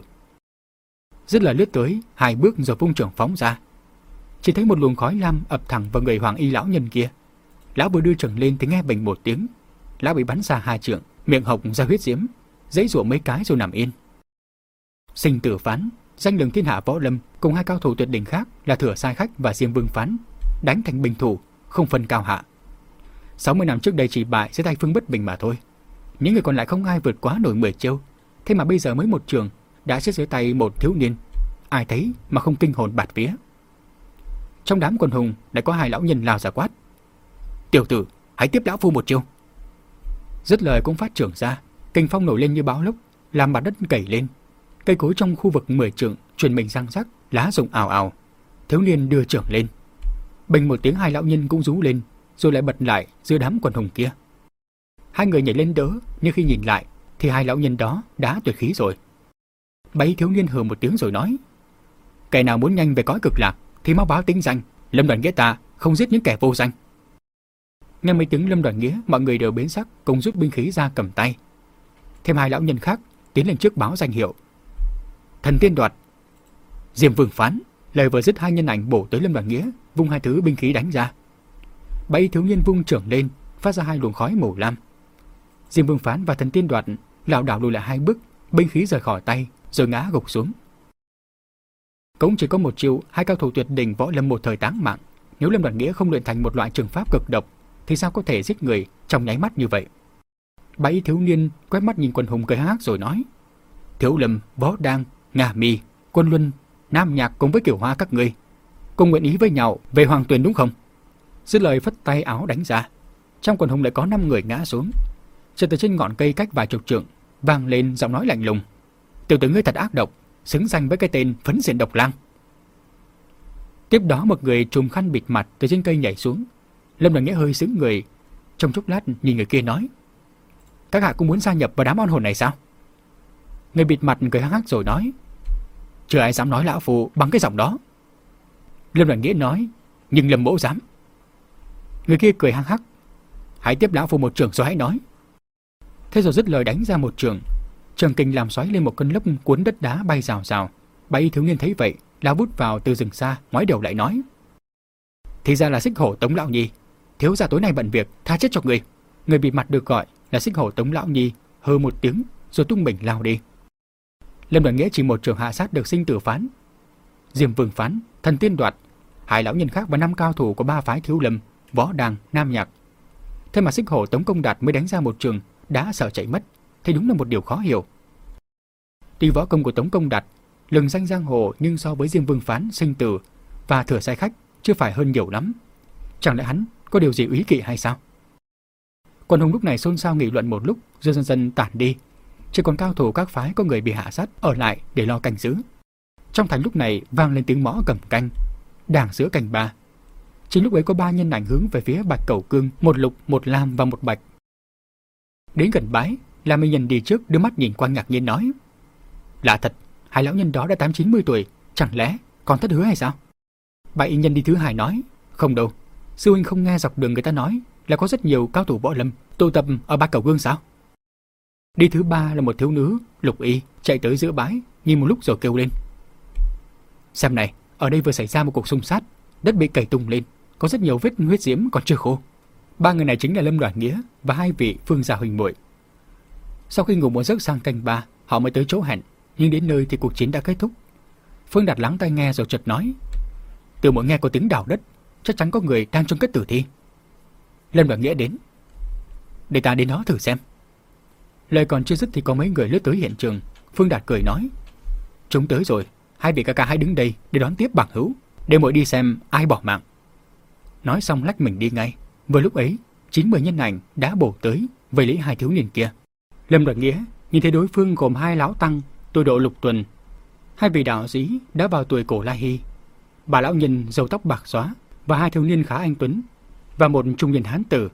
Dứt lời lướt tới hai bước rồi vung trưởng phóng ra. Chỉ thấy một luồng khói lam ập thẳng vào người hoàng y lão nhân kia. Lão vừa đưa trưởng lên thì nghe bành một tiếng, lão bị bắn ra hai trượng, miệng hộc ra huyết diễm, giãy giụa mấy cái rồi nằm yên. Sinh tử phán, danh lừng thiên hạ võ lâm, cùng hai cao thủ tuyệt đỉnh khác là Thừa Sai Khách và Diêm Vương Phán, đánh thành bình thủ, không phân cao hạ. sáu mươi năm trước đây chỉ bại dưới tay Phương Bất Bình mà thôi. Những người còn lại không ai vượt quá nổi mười chiêu, thế mà bây giờ mới một trường đã chết dưới tay một thiếu niên, ai thấy mà không kinh hồn bạt vía. Trong đám quần hùng lại có hai lão nhân lao ra quát: "Tiểu tử, hãy tiếp lão phu một chiêu." Dứt lời cũng phát trưởng ra, kình phong nổi lên như bão lốc, làm mặt đất cẩy lên. Cây cối trong khu vực mười trượng truyền mình răng rắc, lá rụng ào ào. Thiếu niên đưa trưởng lên, bành một tiếng hai lão nhân cũng rú lên, rồi lại bật lại giữa đám quần hùng kia. Hai người nhảy lên đỡ, nhưng khi nhìn lại thì hai lão nhân đó đã tuyệt khí rồi. Bấy thiếu niên hừ một tiếng rồi nói: "Kẻ nào muốn nhanh về cõi cực lạc thì mau báo tính danh, Lâm Đoàn Nghĩa ta không giết những kẻ vô danh." Nghe mấy tiếng Lâm Đoàn Nghĩa, mọi người đều biến sắc, cùng rút binh khí ra cầm tay. Thêm hai lão nhân khác tiến lên trước báo danh hiệu: "Thần Tiên Đoạt." "Diêm Vương Phán." Lời vừa dứt, hai nhân ảnh bổ tới Lâm Đoàn Nghĩa, vung hai thứ binh khí đánh ra. Bảy thiếu niên vung trưởng lên, phát ra hai luồng khói màu lam. Diêm Vương Phán và Thần Tiên Đoạt lảo đảo lùi lại hai bước, binh khí rời khỏi tay, rồi ngã gục xuống. Cũng chỉ có một chiêu, hai cao thủ tuyệt đỉnh võ lâm một thời táng mạng. Nếu Lâm Đoàn Nghĩa không luyện thành một loại trường pháp cực độc, thì sao có thể giết người trong nháy mắt như vậy? Bảy thiếu niên quét mắt nhìn quần hùng cười hắc rồi nói: "Thiếu Lâm, Võ Đang, Ngà Mi, Quân Luân, Nam Nhạc cùng với Kiều Hoa các ngươi cùng nguyện ý với nhau về Hoàng Tuyền đúng không?" Dứt lời phất tay áo đánh ra, trong quần hùng lại có năm người ngã xuống. Chợt từ trên ngọn cây cách vài chục trượng vang lên giọng nói lạnh lùng: "Tiểu tử ngươi thật ác độc, xứng danh với cái tên Phấn Diện Độc Lang." Tiếp đó một người trùm khăn bịt mặt từ trên cây nhảy xuống. Lâm Đoàn Nghĩa hơi sững người, trong chốc lát nhìn người kia nói: "Các hạ cũng muốn gia nhập vào đám oan hồn này sao?" Người bịt mặt cười hắc hắc rồi nói: "Chưa ai dám nói lão phu bằng cái giọng đó." Lâm Đoàn Nghĩa nói: "Nhưng Lâm mỗ dám." Người kia cười hắc hắc: "Hãy tiếp lão phu một trường rồi hãy nói." Thế rồi dứt lời đánh ra một trường, trường kình làm xoáy lên một cơn lốc cuốn đất đá bay rào rào. Bảy thiếu niên thấy vậy lao vút vào từ rừng xa, ngoái đầu lại nói: "Thì ra là Xích Hổ Tống Lão Nhi, thiếu gia tối nay bận việc, tha chết cho người." Người bị mặt được gọi là Xích Hổ Tống Lão Nhi hừ một tiếng rồi tung mình lao đi. Lâm Đoàn Nghĩa chỉ một trường hạ sát được Sinh Tử Phán, Diêm Vương Phán, Thần Tiên Đoạt, hai lão nhân khác và năm cao thủ của ba phái Thiếu Lâm, Võ Đàng, Nam Nhạc. Thế mà Xích Hổ Tống Công Đạt mới đánh ra một trường đã sợ chạy mất, thì đúng là một điều khó hiểu. Tuy võ công của Tống Công Đạt lừng danh giang hồ, nhưng so với Diêm Vương Phán, Sinh Tử và Thừa Sai Khách chưa phải hơn nhiều lắm. Chẳng lẽ hắn có điều gì úy kỵ hay sao? Quần hùng lúc này xôn xao nghị luận một lúc rồi dần dần tản đi. Chỉ còn cao thủ các phái có người bị hạ sát ở lại để lo canh giữ. Trong thành lúc này vang lên tiếng mõ cầm canh, đảng giữa canh ba. Chính lúc ấy có ba nhân ảnh hướng về phía Bạch Cẩu Cương, một lục, một lam và một bạch. Đến gần bái, La Minh Nhân đi trước đưa mắt nhìn qua ngạc nhiên nói: "Lạ thật, hai lão nhân đó đã tám chín mươi tuổi, chẳng lẽ còn thất hứa hay sao?" Bạch y nhân đi thứ hai nói: "Không đâu, sư huynh không nghe dọc đường người ta nói là có rất nhiều cao thủ võ lâm tụ tập ở Bạch Cẩu Cương sao?" Đi thứ ba là một thiếu nữ lục y chạy tới giữa bãi, nhìn một lúc rồi kêu lên: "Xem này, ở đây vừa xảy ra một cuộc xung sát, đất bị cày tung lên, có rất nhiều vết huyết diễm còn chưa khô." Ba người này chính là Lâm Đoàn Nghĩa và hai vị Phương gia huynh muội. Sau khi ngủ một giấc sang canh ba, họ mới tới chỗ hẹn, nhưng đến nơi thì cuộc chiến đã kết thúc. Phương Đạt lắng tai nghe rồi chợt nói: "Từ mỗi nghe có tiếng đào đất, chắc chắn có người đang chôn cất tử thi." Lâm Đoàn Nghĩa đến: "Để ta đến đó thử xem." Lời còn chưa dứt thì có mấy người lướt tới hiện trường. Phương Đạt cười nói: "Chúng tới rồi, hai vị ca ca hãy đứng đây để đón tiếp bằng hữu, để muội đi xem ai bỏ mạng." Nói xong lách mình đi ngay. Vừa lúc ấy, chín mươi nhân ảnh đã bổ tới vây lấy hai thiếu niên kia. Lâm Đoàn Nghĩa nhìn thấy đối phương gồm hai lão tăng tuổi độ lục tuần, hai vị đạo sĩ đã vào tuổi cổ lai hy, bà lão nhân râu tóc bạc xóa và hai thiếu niên khá anh tuấn và một trung niên hán tử.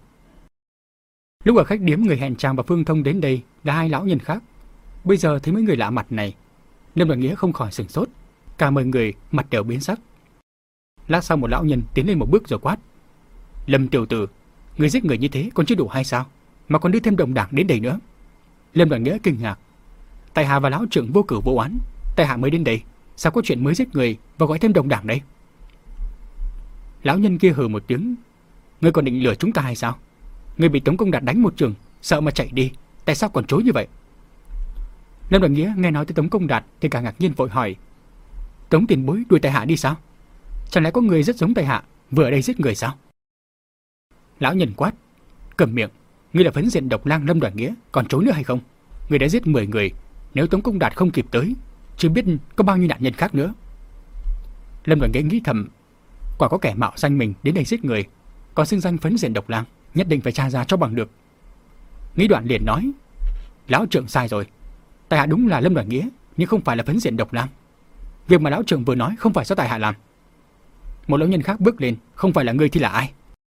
Lúc ở khách điếm, người hẹn chàng và Phương Thông đến đây là hai lão nhân khác. Bây giờ thấy mấy người lạ mặt này, Lâm Đoàn Nghĩa không khỏi sửng sốt, cả mười người mặt đều biến sắc. Lát sau một lão nhân tiến lên một bước rồi quát: Lâm tiểu tử, người giết người như thế còn chưa đủ hay sao, mà còn đưa thêm đồng đảng đến đây nữa? Lâm Đoàn Nghĩa kinh ngạc: tại hạ và lão trưởng vô cử vô oán, tại hạ mới đến đây, sao có chuyện mới giết người và gọi thêm đồng đảng đây? Lão nhân kia hừ một tiếng: ngươi còn định lừa chúng ta hay sao? Ngươi bị Tống Công Đạt đánh một trường, sợ mà chạy đi, tại sao còn chối như vậy? Lâm Đoàn Nghĩa nghe nói tới Tống Công Đạt thì càng ngạc nhiên, vội hỏi: Tống tiền bối đuổi tại hạ đi sao? Chẳng lẽ có người rất giống tại hạ vừa ở đây giết người sao? Lão nhân quát: cầm miệng, ngươi là phấn diện độc lang Lâm Đoàn Nghĩa, còn chối nữa hay không? Ngươi đã giết mười người, nếu Tống Công Đạt không kịp tới, chưa biết có bao nhiêu nạn nhân khác nữa. Lâm Đoàn Nghĩa nghĩ thầm, quả có kẻ mạo danh mình đến đây giết người, còn xưng danh phấn diện độc lang, nhất định phải tra ra cho bằng được. Nghĩ đoạn liền nói: lão trưởng sai rồi, tại hạ đúng là Lâm Đoàn Nghĩa, nhưng không phải là phấn diện độc lang. Việc mà lão trưởng vừa nói không phải do tại hạ làm. Một lão nhân khác bước lên: không phải là ngươi thì là ai?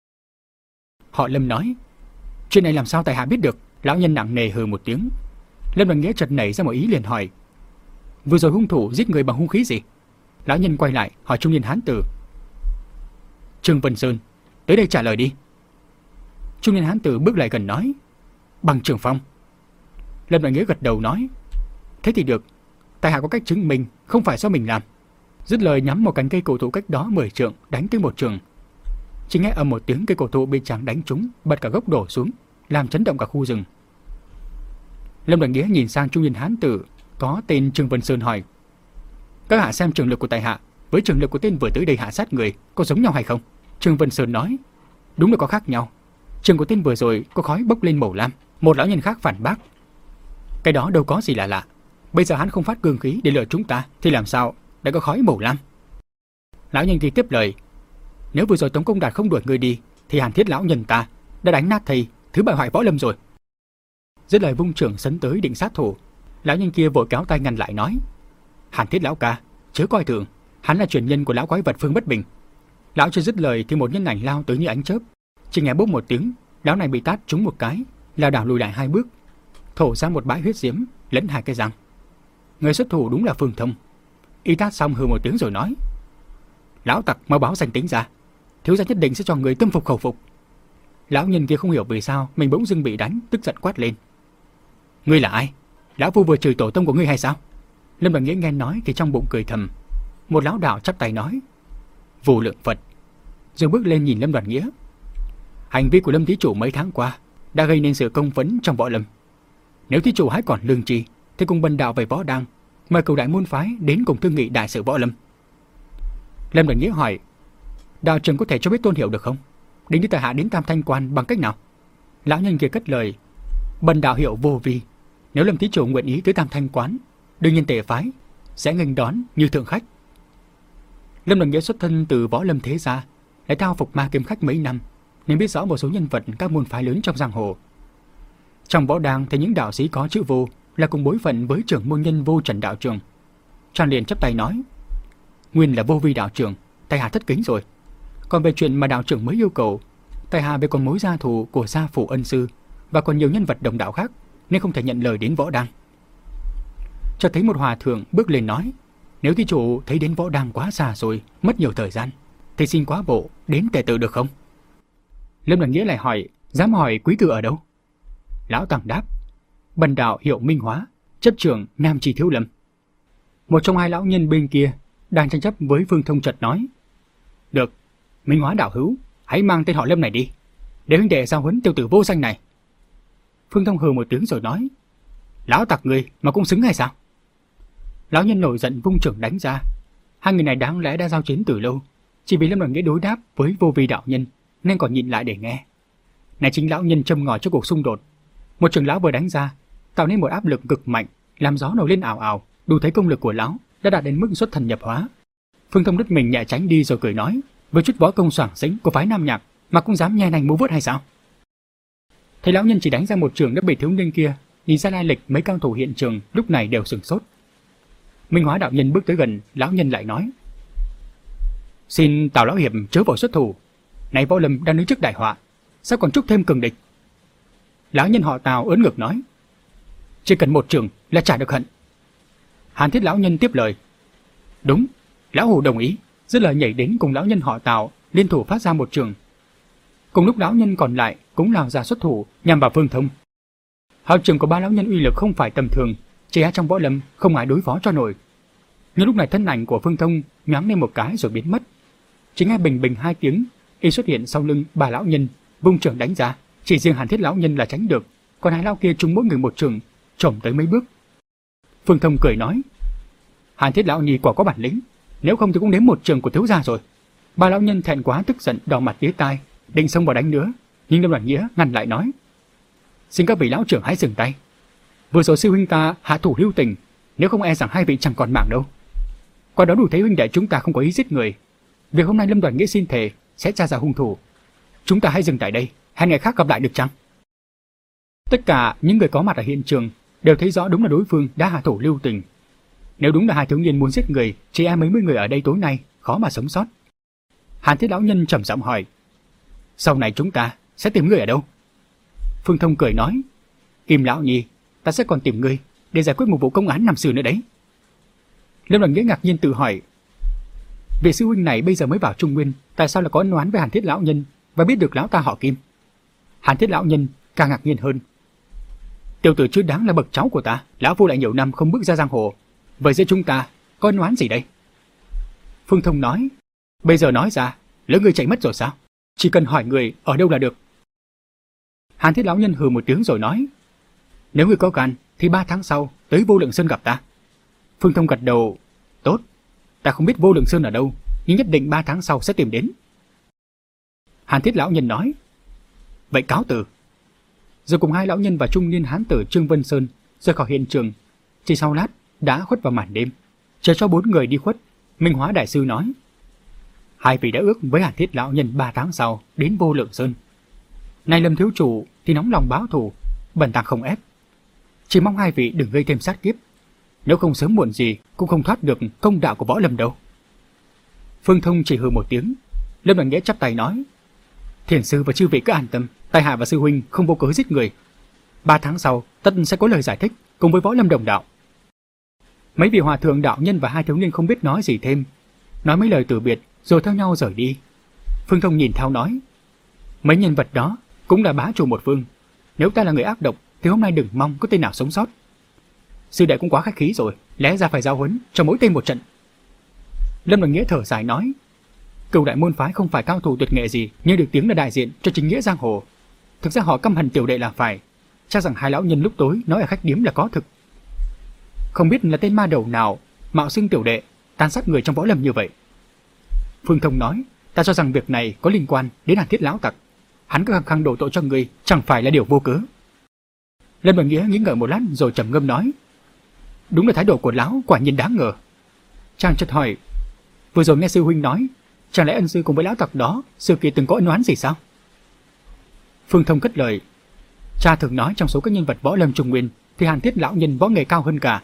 Họ Lâm nói: chuyện này làm sao tại hạ biết được? Lão nhân nặng nề hừ một tiếng. Lâm Đoàn Nghĩa chợt nảy ra một ý liền hỏi: vừa rồi hung thủ giết người bằng hung khí gì? Lão nhân quay lại hỏi trung niên hán tử: Trương Vân Sơn, tới đây trả lời đi. Trung niên hán tử bước lại gần nói: bằng Trường Phong. Lâm Đoàn Nghĩa gật đầu nói: thế thì được, tại hạ có cách chứng minh không phải do mình làm. Dứt lời nhắm một cành cây cổ thụ cách đó mười trượng đánh tới một trường. Chỉ nghe ầm một tiếng, cây cổ thụ bị chàng đánh trúng, bật cả gốc đổ xuống, làm chấn động cả khu rừng. Lâm Đoàn Nghĩa nhìn sang trung niên hán tử có tên Trương Vân Sơn hỏi: các hạ xem trường lực của tại hạ với trường lực của tên vừa tới đây hạ sát người có giống nhau hay không? Trương Vân Sơn nói: đúng là có khác nhau. Trường của tên vừa rồi có khói bốc lên màu lam. Một lão nhân khác phản bác: cái đó đâu có gì là lạ, bây giờ hắn không phát cương khí để lừa chúng ta thì làm sao đã có khói màu lam? Lão nhân kia tiếp lời: nếu vừa rồi Tống Công Đạt không đuổi người đi thì Hàn Thiết lão nhân ta đã đánh nát thầy thứ bại hoại võ lâm rồi. Dứt lời vung trưởng sấn tới định sát thủ. Lão nhân kia vội kéo tay ngăn lại nói: Hàn Thiết lão ca, chớ coi thường, hắn là truyền nhân của lão quái vật Phương Bất Bình. Lão chưa dứt lời thì một nhân ảnh lao tới như ánh chớp. Chỉ nghe bốp một tiếng, lão này bị tát trúng một cái, lảo đảo lùi lại hai bước, thổ ra một bãi huyết diễm lẫn hai cái răng. Người xuất thủ đúng là Phương Thông. Y tát xong hừ một tiếng rồi nói: lão tặc, mau báo danh tính ra, thiếu gia nhất định sẽ cho người tâm phục khẩu phục. Lão nhân kia không hiểu vì sao mình bỗng dưng bị đánh, tức giận quát lên: ngươi là ai? Lão phu vừa chửi tổ tông của ngươi hay sao? Lâm Đoàn Nghĩa nghe nói thì trong bụng cười thầm. Một lão đạo chắp tay nói: vô lượng Phật. Rồi bước lên nhìn Lâm Đoàn Nghĩa: hành vi của Lâm thí chủ mấy tháng qua đã gây nên sự công phẫn trong võ lâm. Nếu thí chủ hãy còn lương tri thì cùng bần đạo về võ đăng, mời cầu đại môn phái đến cùng thương nghị đại sự võ lâm. Lâm Đoàn Nghĩa hỏi: đạo trưởng có thể cho biết tôn hiệu được không? Định đi tại hạ đến Tam Thanh Quan bằng cách nào? Lão nhân kia cất lời: bần đạo hiệu Vô Vi. Nếu Lâm thí chủ nguyện ý tới Tam Thanh Quán, đương nhiên tề phái sẽ nghênh đón như thượng khách. Lâm Đoàn Nghĩa xuất thân từ võ lâm thế gia, lại thao phục ma kiếm khách mấy năm, nên biết rõ một số nhân vật các môn phái lớn trong giang hồ. Trong võ đàng thì những đạo sĩ có chữ Vô là cùng bối phận với trưởng môn nhân Vô Trần đạo trưởng. Tràn liền chắp tay nói: nguyên là Vô Vi đạo trưởng, tại hạ thất kính rồi. Còn về chuyện mà đạo trưởng mới yêu cầu, tại hạ về còn mối gia thù của gia phụ ân sư và còn nhiều nhân vật đồng đạo khác, nên không thể nhận lời đến võ đàng. Chợt thấy một hòa thượng bước lên nói: nếu thí chủ thấy đến võ đàng quá xa rồi, mất nhiều thời gian, thì xin quá bộ đến tề tự được không? Lâm Đoàn Nghĩa lại hỏi: dám hỏi quý tử ở đâu? Lão tăng đáp: bần đạo hiệu Minh Hóa, chấp trưởng Nam Trì Thiếu Lâm. Một trong hai lão nhân bên kia đang tranh chấp với Phương Thông chợt nói: được, Minh Hóa đạo hữu, hãy mang tên họ Lâm này đi, để huynh đệ giao huấn tiểu tử vô danh này. Phương Thông hừ một tiếng rồi nói: lão tặc người mà cũng xứng hay sao? Lão nhân nổi giận vung trưởng đánh ra. Hai người này đáng lẽ đã giao chiến từ lâu, chỉ vì Lâm Đoàn Nghĩa đối đáp với Vô Vi đạo nhân nên còn nhịn lại để nghe. Này chính lão nhân châm ngòi cho cuộc xung đột. Một trường lão vừa đánh ra, tạo nên một áp lực cực mạnh, làm gió nổi lên ảo ảo, đủ thấy công lực của lão đã đạt đến mức xuất thần nhập hóa. Phương Thông đứt mình nhẹ tránh đi rồi cười nói: với chút võ công soảng xính của phái Nam Nhạc mà cũng dám nhe nanh múa vuốt hay sao? Thấy lão nhân chỉ đánh ra một trường đã bị thiếu niên kia, nhìn ra lai lịch mấy cao thủ hiện trường lúc này đều sửng sốt. Minh Hóa đạo nhân bước tới gần, lão nhân lại nói: "Xin Tào lão hiệp chớ vội xuất thủ, này võ lâm đang đứng trước đại họa, sao còn trúc thêm cường địch?" Lão nhân họ Tào ớn ngực nói: "Chỉ cần một trường là trả được hận." Hàn Thiết lão nhân tiếp lời: "Đúng." Lão Hủ đồng ý, dứt lời nhảy đến cùng lão nhân họ Tào liên thủ phát ra một trường. Cùng lúc lão nhân còn lại cũng lao ra xuất thủ nhằm vào Phương Thông. Hào trường của ba lão nhân uy lực không phải tầm thường, chỉ ở trong võ lâm không ai đối phó cho nổi. Nhưng lúc này thân ảnh của Phương Thông nhoáng lên một cái rồi biến mất. Chỉ nghe bình bình hai tiếng, y xuất hiện sau lưng ba lão nhân, vung trường đánh ra. Chỉ riêng Hàn Thiết lão nhân là tránh được, còn hai lão kia trúng mỗi người một trường, chồm tới mấy bước. Phương Thông cười nói: "Hàn Thiết lão nhi quả có bản lĩnh, nếu không thì cũng đến một trường của thiếu gia rồi." Ba lão nhân thẹn quá tức giận, đỏ mặt tía tai, định xông vào đánh nữa, nhưng Lâm Đoàn Nghĩa ngăn lại nói: "Xin các vị lão trưởng hãy dừng tay. Vừa rồi sư huynh ta hạ thủ lưu tình, nếu không e rằng hai vị chẳng còn mạng đâu. Qua đó đủ thấy huynh đệ chúng ta không có ý giết người. Việc hôm nay Lâm Đoàn Nghĩa xin thề sẽ tra ra hung thủ. Chúng ta hãy dừng tại đây, hẹn ngày khác gặp lại được chăng?" Tất cả những người có mặt ở hiện trường đều thấy rõ đúng là đối phương đã hạ thủ lưu tình. Nếu đúng là hai thiếu niên muốn giết người, chỉ e mấy mươi người ở đây tối nay khó mà sống sót. Hàn Thiết lão nhân trầm giọng hỏi: "Sau này chúng ta sẽ tìm người ở đâu?" Phương Thông cười nói: "Kim lão nhi, ta sẽ còn tìm ngươi để giải quyết một vụ công án năm xưa nữa đấy." Lâm Đoàn Nghĩa ngạc nhiên tự hỏi: vị sư huynh này bây giờ mới vào Trung Nguyên, tại sao lại có ân oán với Hàn Thiết lão nhân và biết được lão ta họ Kim? Hàn Thiết lão nhân càng ngạc nhiên hơn: "Tiểu tử chưa đáng là bậc cháu của ta, lão phu lại nhiều năm không bước ra giang hồ, vậy giữa chúng ta có ân oán gì đây?" Phương Thông nói: "Bây giờ nói ra, lỡ ngươi chạy mất rồi sao? Chỉ cần hỏi người ở đâu là được." Hàn Thiết lão nhân hừ một tiếng rồi nói: "Nếu ngươi có gan thì ba tháng sau tới Vô Lượng Sơn gặp ta." Phương Thông gật đầu: "Tốt, ta không biết Vô Lượng Sơn ở đâu, nhưng nhất định ba tháng sau sẽ tìm đến." Hàn Thiết lão nhân nói: "Vậy cáo từ." Rồi cùng hai lão nhân và trung niên hán tử Trương Vân Sơn rời khỏi hiện trường. Chỉ sau lát đã khuất vào màn đêm. Chờ cho bốn người đi khuất, Minh Hóa đại sư nói: "Hai vị đã ước với Hàn Thiết lão nhân ba tháng sau đến Vô Lượng Sơn. Này Lâm thiếu chủ thì nóng lòng báo thù, bần tăng không ép. Chỉ mong hai vị đừng gây thêm sát kiếp, nếu không sớm muộn gì cũng không thoát được công đạo của võ lâm đâu." Phương Thông chỉ hừ một tiếng. Lâm Đoàn Nghĩa chắp tay nói: "Thiền sư và chư vị cứ an tâm, tại hạ và sư huynh không vô cớ giết người. Ba tháng sau tất sẽ có lời giải thích cùng với võ lâm đồng đạo." Mấy vị hòa thượng đạo nhân và hai thiếu niên không biết nói gì thêm, nói mấy lời từ biệt rồi theo nhau rời đi. Phương Thông nhìn theo nói: "Mấy nhân vật đó cũng là bá chủ một phương, nếu ta là người ác độc thì hôm nay đừng mong có tên nào sống sót. Sư đệ cũng quá khách khí rồi, lẽ ra phải giao huấn cho mỗi tên một trận." Lâm Đoàn Nghĩa thở dài nói: "Cửu đại môn phái không phải cao thủ tuyệt nghệ gì, nhưng được tiếng là đại diện cho chính nghĩa giang hồ. Thực ra họ căm hận tiểu đệ là phải, chắc rằng hai lão nhân lúc tối nói ở khách điếm là có thực. Không biết là tên ma đầu nào mạo xưng tiểu đệ tàn sát người trong võ lâm như vậy." Phương Thông nói: "Ta cho rằng việc này có liên quan đến Hàn Thiết lão tặc, hắn cứ khăng khăng đổ tội cho người chẳng phải là điều vô cớ." Lâm Đoàn Nghĩa nghĩ ngợi một lát rồi trầm ngâm nói: "Đúng là thái độ của lão quả nhiên đáng ngờ." Chàng chợt hỏi: "Vừa rồi nghe sư huynh nói, chẳng lẽ ân sư cùng với lão tặc đó xưa kia từng có ân oán gì sao?" Phương Thông cất lời: "Cha thường nói trong số các nhân vật võ lâm Trung Nguyên thì Hàn Thiết lão nhân võ nghề cao hơn cả.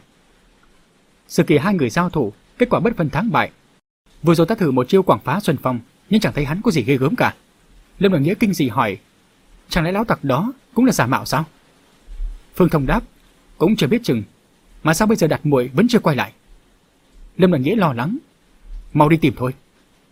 Xưa kia hai người giao thủ, kết quả bất phân thắng bại. Vừa rồi ta thử một chiêu quảng phá xuân phong, nhưng chẳng thấy hắn có gì ghê gớm cả." Lâm Đoàn Nghĩa kinh dị hỏi: "Chẳng lẽ lão tặc đó cũng là giả mạo sao?" Phương Thông đáp: "Cũng chưa biết chừng, mà sao bây giờ Đạt muội vẫn chưa quay lại?" Lâm Đoàn Nghĩa lo lắng: "Mau đi tìm thôi."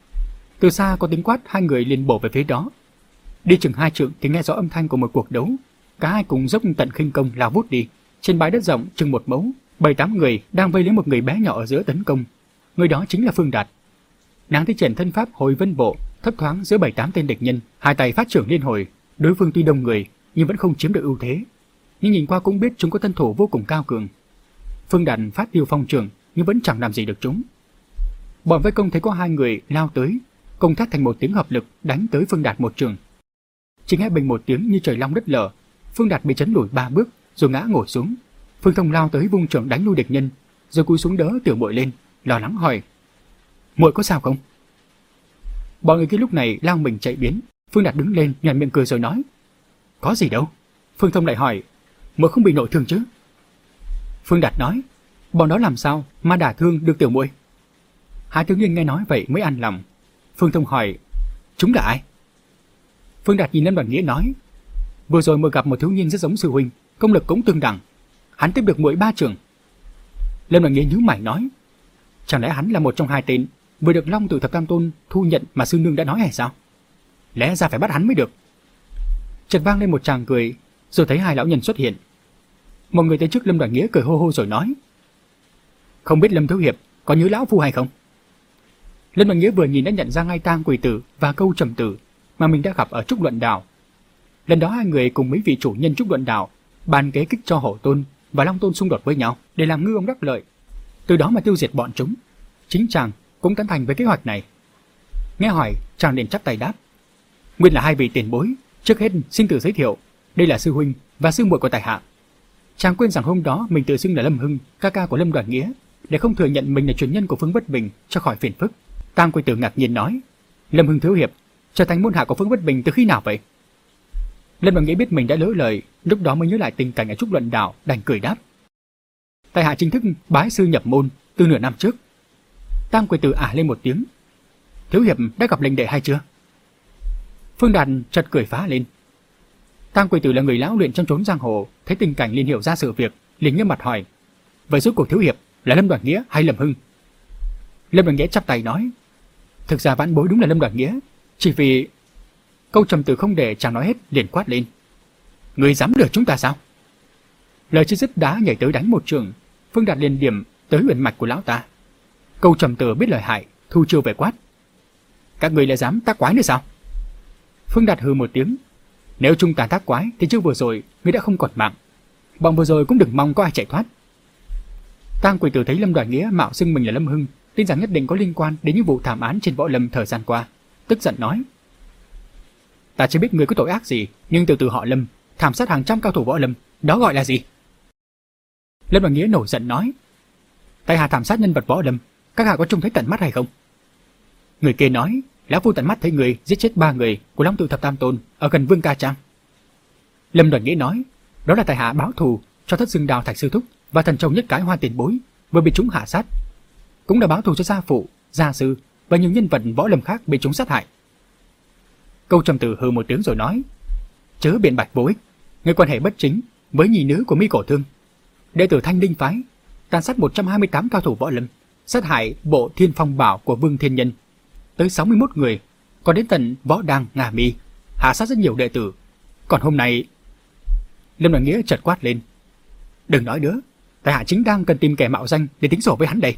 Từ xa có tiếng quát, hai người liền bổ về phía đó. Đi chừng hai trượng thì nghe rõ âm thanh của một cuộc đấu. Cả hai cùng dốc tận khinh công lao vút đi. Trên bãi đất rộng chừng một mẫu, bảy tám người đang vây lấy một người bé nhỏ ở giữa tấn công. Người đó chính là Phương Đạt. Nàng thi triển thân pháp Hồi Vân Bộ, thấp thoáng giữa bảy tám tên địch nhân, hai tay phát trưởng liên hồi. Đối phương tuy đông người nhưng vẫn không chiếm được ưu thế, nhưng nhìn qua cũng biết chúng có thân thủ vô cùng cao cường. Phương Đạt phát tiêu phong trường nhưng vẫn chẳng làm gì được chúng. Bọn vây công thấy có hai người lao tới, công thét thành một tiếng hợp lực đánh tới Phương Đạt một trường. Chỉ nghe bình một tiếng như trời long đất lở, Phương Đạt bị chấn lùi ba bước rồi ngã ngồi xuống. Phương Thông lao tới vung trường đánh lui địch nhân, rồi cúi xuống đỡ Tiểu Muội lên, lo lắng hỏi: "Muội có sao không?" Bọn người kia lúc này lao mình chạy biến. Phương Đạt đứng lên nhoẻn miệng cười rồi nói: "Có gì đâu, Phương Thông lại hỏi, muội không bị nội thương chứ? Phương Đạt nói, bọn đó làm sao mà đả thương được tiểu muội? Hai thiếu niên nghe nói vậy mới an lòng. Phương Thông hỏi, chúng là ai? Phương Đạt nhìn Lâm Đoàn Nghĩa nói, vừa rồi muội gặp một thiếu niên rất giống sư huynh, công lực cũng tương đẳng, hắn tiếp được muội ba trường. Lâm Đoàn Nghĩa nhíu mày nói, chẳng lẽ hắn là một trong hai tên vừa được Long Tự Thập Tam Tôn thu nhận mà sư nương đã nói hay sao? Lẽ ra phải bắt hắn mới được. Chợt vang lên một tràng cười, rồi thấy hai lão nhân xuất hiện. Một người tới trước Lâm Đoàn Nghĩa cười hô hô rồi nói, không biết Lâm thiếu hiệp có nhớ lão phu hay không? Lâm Đoàn Nghĩa vừa nhìn đã nhận ra ngay Tang Quỳ Tử và Câu Trầm Tử mà mình đã gặp ở Trúc Luận Đảo. Lần đó hai người cùng mấy vị chủ nhân Trúc Luận Đảo bàn kế kích cho Hổ Tôn và Long Tôn xung đột với nhau để làm ngư ông đắc lợi, từ đó mà tiêu diệt bọn chúng. Chính chàng cũng tán thành với kế hoạch này. Nghe hỏi, chàng liền chắp tay đáp, nguyên là hai vị tiền bối, trước hết xin tự giới thiệu, đây là sư huynh và sư muội của tại hạ. Chàng quên rằng hôm đó mình tự xưng là Lâm Hưng, ca ca của Lâm Đoàn Nghĩa, để không thừa nhận mình là truyền nhân của Phương Bất Bình cho khỏi phiền phức. Tang Quỳ Tử ngạc nhiên nói, Lâm Hưng thiếu hiệp trở thành môn hạ của Phương Bất Bình từ khi nào vậy? Lâm Đoàn Nghĩa biết mình đã lỡ lời, lúc đó mới nhớ lại tình cảnh ở Trúc Luận Đảo, đành cười đáp, tại hạ chính thức bái sư nhập môn từ nửa năm trước. Tang Quỳ Tử ả lên một tiếng, thiếu hiệp đã gặp lệnh đệ hay chưa? Phương Đạt chợt cười phá lên. Tang Quỳ Tử là người lão luyện trong chốn giang hồ, thấy tình cảnh liền hiểu ra sự việc, liền nghiêm mặt hỏi, vậy rốt cuộc thiếu hiệp là Lâm Đoàn Nghĩa hay Lâm Hưng? Lâm Đoàn Nghĩa chắp tay nói, thực ra vãn bối đúng là Lâm Đoàn Nghĩa, chỉ vì... Câu Trầm Tử không để chàng nói hết liền quát lên, người dám lừa chúng ta sao? Lời chưa dứt đã nhảy tới đánh một trường. Phương Đạt liền điểm tới huyền mạch của lão ta. Câu Trầm Tử biết lời hại, thu chiêu về quát, các người lại dám tác quái nữa sao? Phương Đạt hừ một tiếng, nếu chúng ta tác quái thì trước vừa rồi người đã không còn mạng, bọn vừa rồi cũng đừng mong có ai chạy thoát. Tang Quỳ Tử thấy Lâm Đoàn Nghĩa mạo xưng mình là Lâm Hưng, tin rằng nhất định có liên quan đến những vụ thảm án trên võ lâm thời gian qua, tức giận nói, ta chưa biết người có tội ác gì, nhưng từ từ họ Lâm thảm sát hàng trăm cao thủ võ lâm, đó gọi là gì? Lâm Đoàn Nghĩa nổi giận nói, tại hạ thảm sát nhân vật võ lâm, các hạ có trông thấy tận mắt hay không? Người kia nói, lão phu tận mắt thấy người giết chết ba người của Long Tự Thập Tam Tôn ở gần Vương Ca Trang. Lâm Đoàn Nghĩa nói, đó là tại hạ báo thù cho Thất Dương Đào Thạch sư thúc và thần châu Nhất Cái Hoa tiền bối vừa bị chúng hạ sát, cũng là báo thù cho gia phụ, gia sư và nhiều nhân vật võ lâm khác bị chúng sát hại. Câu Trầm Tử hừ một tiếng rồi nói, chớ biện bạch vô ích, người quan hệ bất chính với nhị nữ của Mi Cổ Thương, đệ tử Thanh Linh phái tàn sát một trăm hai mươi tám cao thủ võ lâm, sát hại bộ Thiên Phong Bảo của Vương Thiên Nhân tới sáu mươi mốt người, còn đến tận Võ Đăng, Ngà Mi hạ sát rất nhiều đệ tử. Còn hôm nay... Lâm Đoàn Nghĩa chợt quát lên, đừng nói nữa, tại hạ chính đang cần tìm kẻ mạo danh để tính sổ với hắn đây.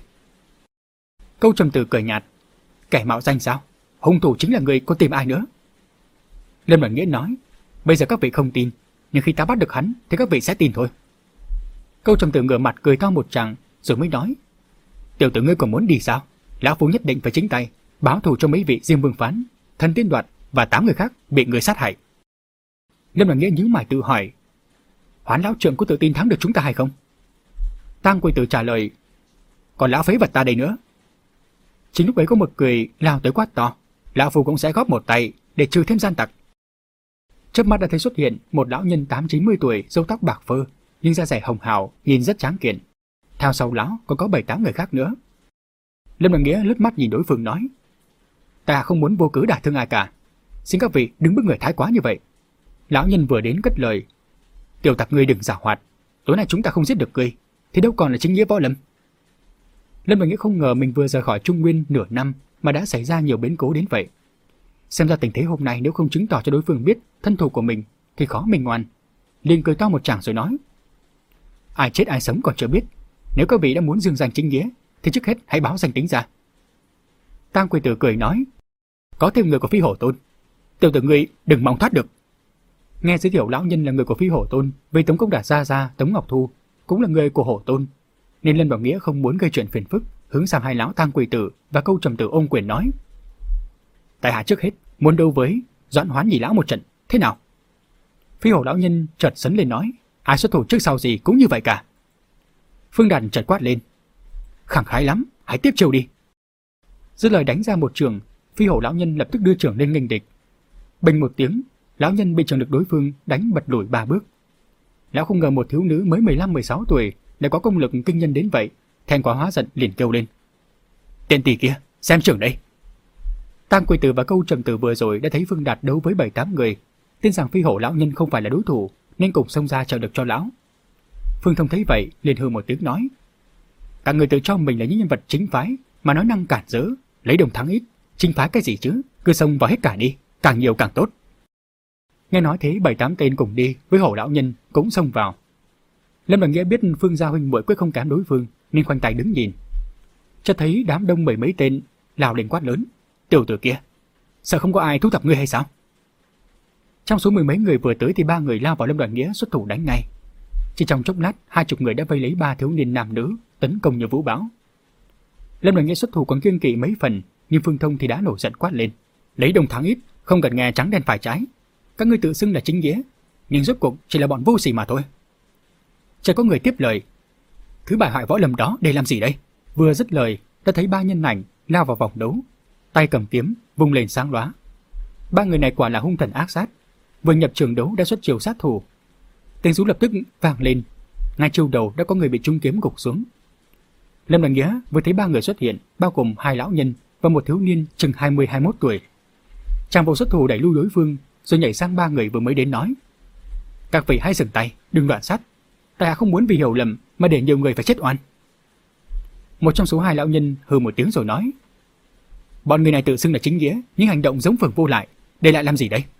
Câu Trầm Tử cười nhạt, kẻ mạo danh sao? Hung thủ chính là người, có tìm ai nữa? Lâm Đoàn Nghĩa nói, bây giờ các vị không tin, nhưng khi ta bắt được hắn thì các vị sẽ tin thôi. Câu Trầm Tử ngửa mặt cười to một tràng rồi mới nói, tiểu tử ngươi còn muốn đi sao? Lão phu nhất định phải chính tay báo thù cho mấy vị Diêm Vương Phán, Thần Tiên Đoạt và tám người khác bị người sát hại. Lâm Đoàn Nghĩa nhíu mày tự hỏi, Hoán lão trưởng có tự tin thắng được chúng ta hay không? Tang Quỳ Tử trả lời, còn lão phế vật ta đây nữa. Chính lúc ấy có một người lao tới quát to, lão phu cũng sẽ góp một tay để trừ thêm gian tặc. Chớp mắt đã thấy xuất hiện một lão nhân tám chín mươi tuổi, râu tóc bạc phơ, nhưng da dẻ hồng hào, nhìn rất tráng kiện. Theo sau lão còn có bảy tám người khác nữa. Lâm Đoàn Nghĩa lướt mắt nhìn đối phương nói, ta không muốn vô cớ đả thương ai cả, xin các vị đừng bức người thái quá như vậy. Lão nhân vừa đến cất lời, tiểu tặc ngươi đừng giảo hoạt, tối nay chúng ta không giết được ngươi thì đâu còn là chính nghĩa võ lâm. Lâm Đoàn Nghĩa không ngờ mình vừa rời khỏi Trung Nguyên nửa năm mà đã xảy ra nhiều biến cố đến vậy. Xem ra tình thế hôm nay nếu không chứng tỏ cho đối phương biết thân thù của mình thì khó minh ngoan. Liền cười to một tràng rồi nói, ai chết ai sống còn chưa biết, nếu các vị đã muốn dương danh chính nghĩa thì trước hết hãy báo danh tính ra. Tang Quỳ Tử cười nói, có thêm người của Phi Hổ Tôn, tiểu tử ngươi đừng mong thoát được. Nghe giới thiệu lão nhân là người của Phi Hổ Tôn, vì Tống Công Đạt gia gia Tống Ngọc Thu cũng là người của Hổ Tôn, nên Lâm Đoàn Nghĩa không muốn gây chuyện phiền phức, hướng sang hai lão Tang Quỳ Tử và Câu Trầm Tử ôm quyền nói, tại hạ trước hết muốn đấu với Doãn Hoán nhị lão một trận, thế nào? Phi Hổ lão nhân chợt sấn lên nói, ai xuất thủ trước sau gì cũng như vậy cả. Phương Đạt chợt quát lên, khẳng khái lắm, hãy tiếp chiêu đi. Dứt lời đánh ra một trường, Phi Hổ lão nhân lập tức đưa trường lên nghênh địch. Bành một tiếng, lão nhân bị trường lực đối phương đánh bật lùi ba bước, Lão không ngờ một thiếu nữ mới mười lăm mười sáu tuổi lại có công lực kinh nhân đến vậy, thẹn quá hóa giận liền kêu lên: "Tên tỷ kia, xem trưởng đây!" Tam Quỳ Tử và Câu Trầm Tử vừa rồi đã thấy Phương Đạt đấu với bảy tám người, tin rằng Phi Hổ lão nhân không phải là đối thủ, nên cùng xông ra trợ lực cho lão. Phương Thông thấy vậy, liền hừ một tiếng nói: "Các người tự cho mình là những nhân vật chính phái mà nói năng cản rỡ, lấy đồng thắng ít, chính phái cái gì chứ? Cứ xông vào hết cả đi, càng nhiều càng tốt." Nghe nói thế, bảy tám tên cùng đi với Hổ lão nhân cũng xông vào. Lâm Đoàn Nghĩa biết Phương gia huynh muội quyết không kém đối phương, nên khoanh tay đứng nhìn. Chợt thấy đám đông mười mấy tên lao lên quát lớn: "Tiểu tử kia, sợ không có ai thu thập ngươi hay sao?" Trong số mười mấy người vừa tới thì ba người lao vào Lâm Đoàn Nghĩa xuất thủ đánh ngay. Chỉ trong chốc lát, hai chục người đã vây lấy ba thiếu niên nam nữ, tấn công như vũ bão. Lâm Đoàn Nghĩa xuất thủ còn kiêng kỵ mấy phần, nhưng Phương Thông thì đã nổi giận quát lên: "Lấy đồng thắng ít, không cần nghe trắng đen phải trái. Các ngươi tự xưng là chính nghĩa, nhưng rốt cuộc chỉ là bọn vô sỉ mà thôi." Chợt có người tiếp lời: "Thứ bại hoại võ lâm đó để làm gì đây?" Vừa dứt lời, đã thấy ba nhân ảnh lao vào vòng đấu, tay cầm kiếm vung lên sáng lóa. Ba người này quả là hung thần ác sát, vừa nhập trường đấu đã xuất chiêu sát thủ. Tiếng rú lập tức vang lên, ngay chiêu đầu đã có người bị trúng kiếm gục xuống. Lâm Đoàn Nghĩa vừa thấy ba người xuất hiện, bao gồm hai lão nhân và một thiếu niên chừng hai mươi hai mươi mốt tuổi. Chàng vội xuất thủ đẩy lui đối phương, rồi nhảy sang ba người vừa mới đến nói: "Các vị hãy dừng tay, đừng loạn sát. Ta hạ không muốn vì hiểu lầm mà để nhiều người phải chết oan." Một trong số hai lão nhân hừ một tiếng rồi nói: "Bọn người này tự xưng là chính nghĩa, nhưng hành động giống Phượng Vô Lại, để lại làm gì đây?"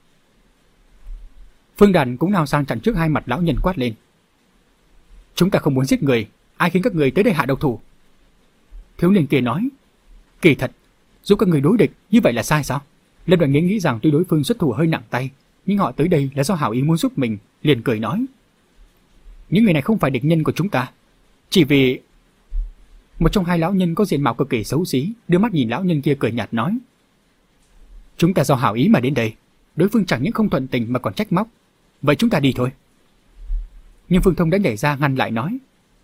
Phương Đàn cũng nào sang chặn trước hai mặt lão nhân quát lên: "Chúng ta không muốn giết người, ai khiến các người tới đây hạ độc thủ?" Thiếu niên kia nói: "Kỳ thật, giúp các người đối địch như vậy là sai sao?" Lâm Đoàn Nghĩa nghĩ rằng tuy đối phương xuất thủ hơi nặng tay, nhưng họ tới đây là do hảo ý muốn giúp mình, liền cười nói: "Những người này không phải địch nhân của chúng ta, chỉ vì..." Một trong hai lão nhân có diện mạo cực kỳ xấu xí, đưa mắt nhìn lão nhân kia cười nhạt nói: "Chúng ta do hảo ý mà đến đây, đối phương chẳng những không thuận tình mà còn trách móc, vậy chúng ta đi thôi." Nhưng Phương Thông đã nhảy ra ngăn lại nói: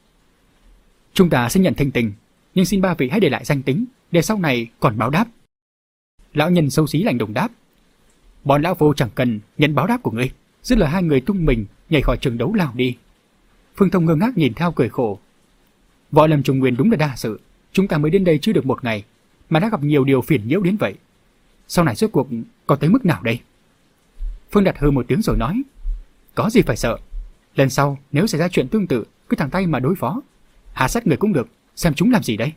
"Chúng ta sẽ nhận thanh tình, nhưng xin ba vị hãy để lại danh tính, để sau này còn báo đáp." Lão nhân xấu xí lạnh lùng đáp: "Bọn lão phu chẳng cần nhận báo đáp của ngươi." Dứt lời hai người tung mình nhảy khỏi trường đấu lao đi. Phương Thông ngơ ngác nhìn theo cười khổ: "Võ lâm Trung Nguyên đúng là đa sự, chúng ta mới đến đây chưa được một ngày mà đã gặp nhiều điều phiền nhiễu đến vậy. Sau này rốt cuộc có tới mức nào đây?" Phương Đạt hừ một tiếng rồi nói: "Có gì phải sợ, lần sau nếu xảy ra chuyện tương tự cứ thẳng tay mà đối phó, hạ sát người cũng được, xem chúng làm gì đây."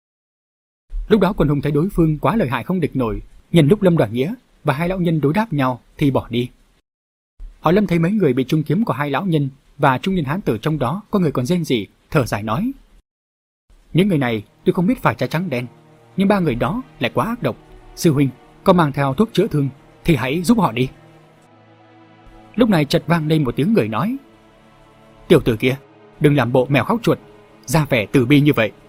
Lúc đó quần hùng thấy đối phương quá lợi hại không địch nổi, nhân lúc Lâm Đoàn Nghĩa và hai lão nhân đối đáp nhau thì bỏ đi. Họ Lâm thấy mấy người bị trúng kiếm của hai lão nhân và trung niên hán tử trong đó có người còn rên rỉ, thở dài nói: "Những người này tôi không biết phải trái trắng đen, nhưng ba người đó lại quá ác độc. Sư huynh có mang theo thuốc chữa thương thì hãy giúp họ đi." Lúc này chợt vang lên một tiếng người nói: "Tiểu tử kia, đừng làm bộ mèo khóc chuột, ra vẻ từ bi như vậy."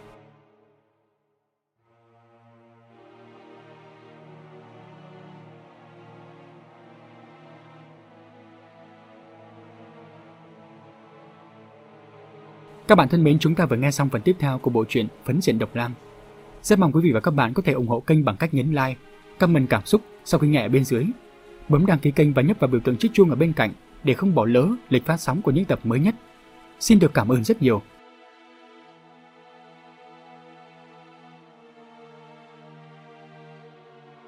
Các bạn thân mến, chúng ta vừa nghe xong phần tiếp theo của bộ truyện Phấn Diện Độc Lam. Rất mong quý vị và các bạn có thể ủng hộ kênh bằng cách nhấn like, comment cảm xúc sau khi nghe ở bên dưới, bấm đăng ký kênh và nhấp vào biểu tượng chiếc chuông ở bên cạnh để không bỏ lỡ lịch phát sóng của những tập mới nhất. Xin được cảm ơn rất nhiều.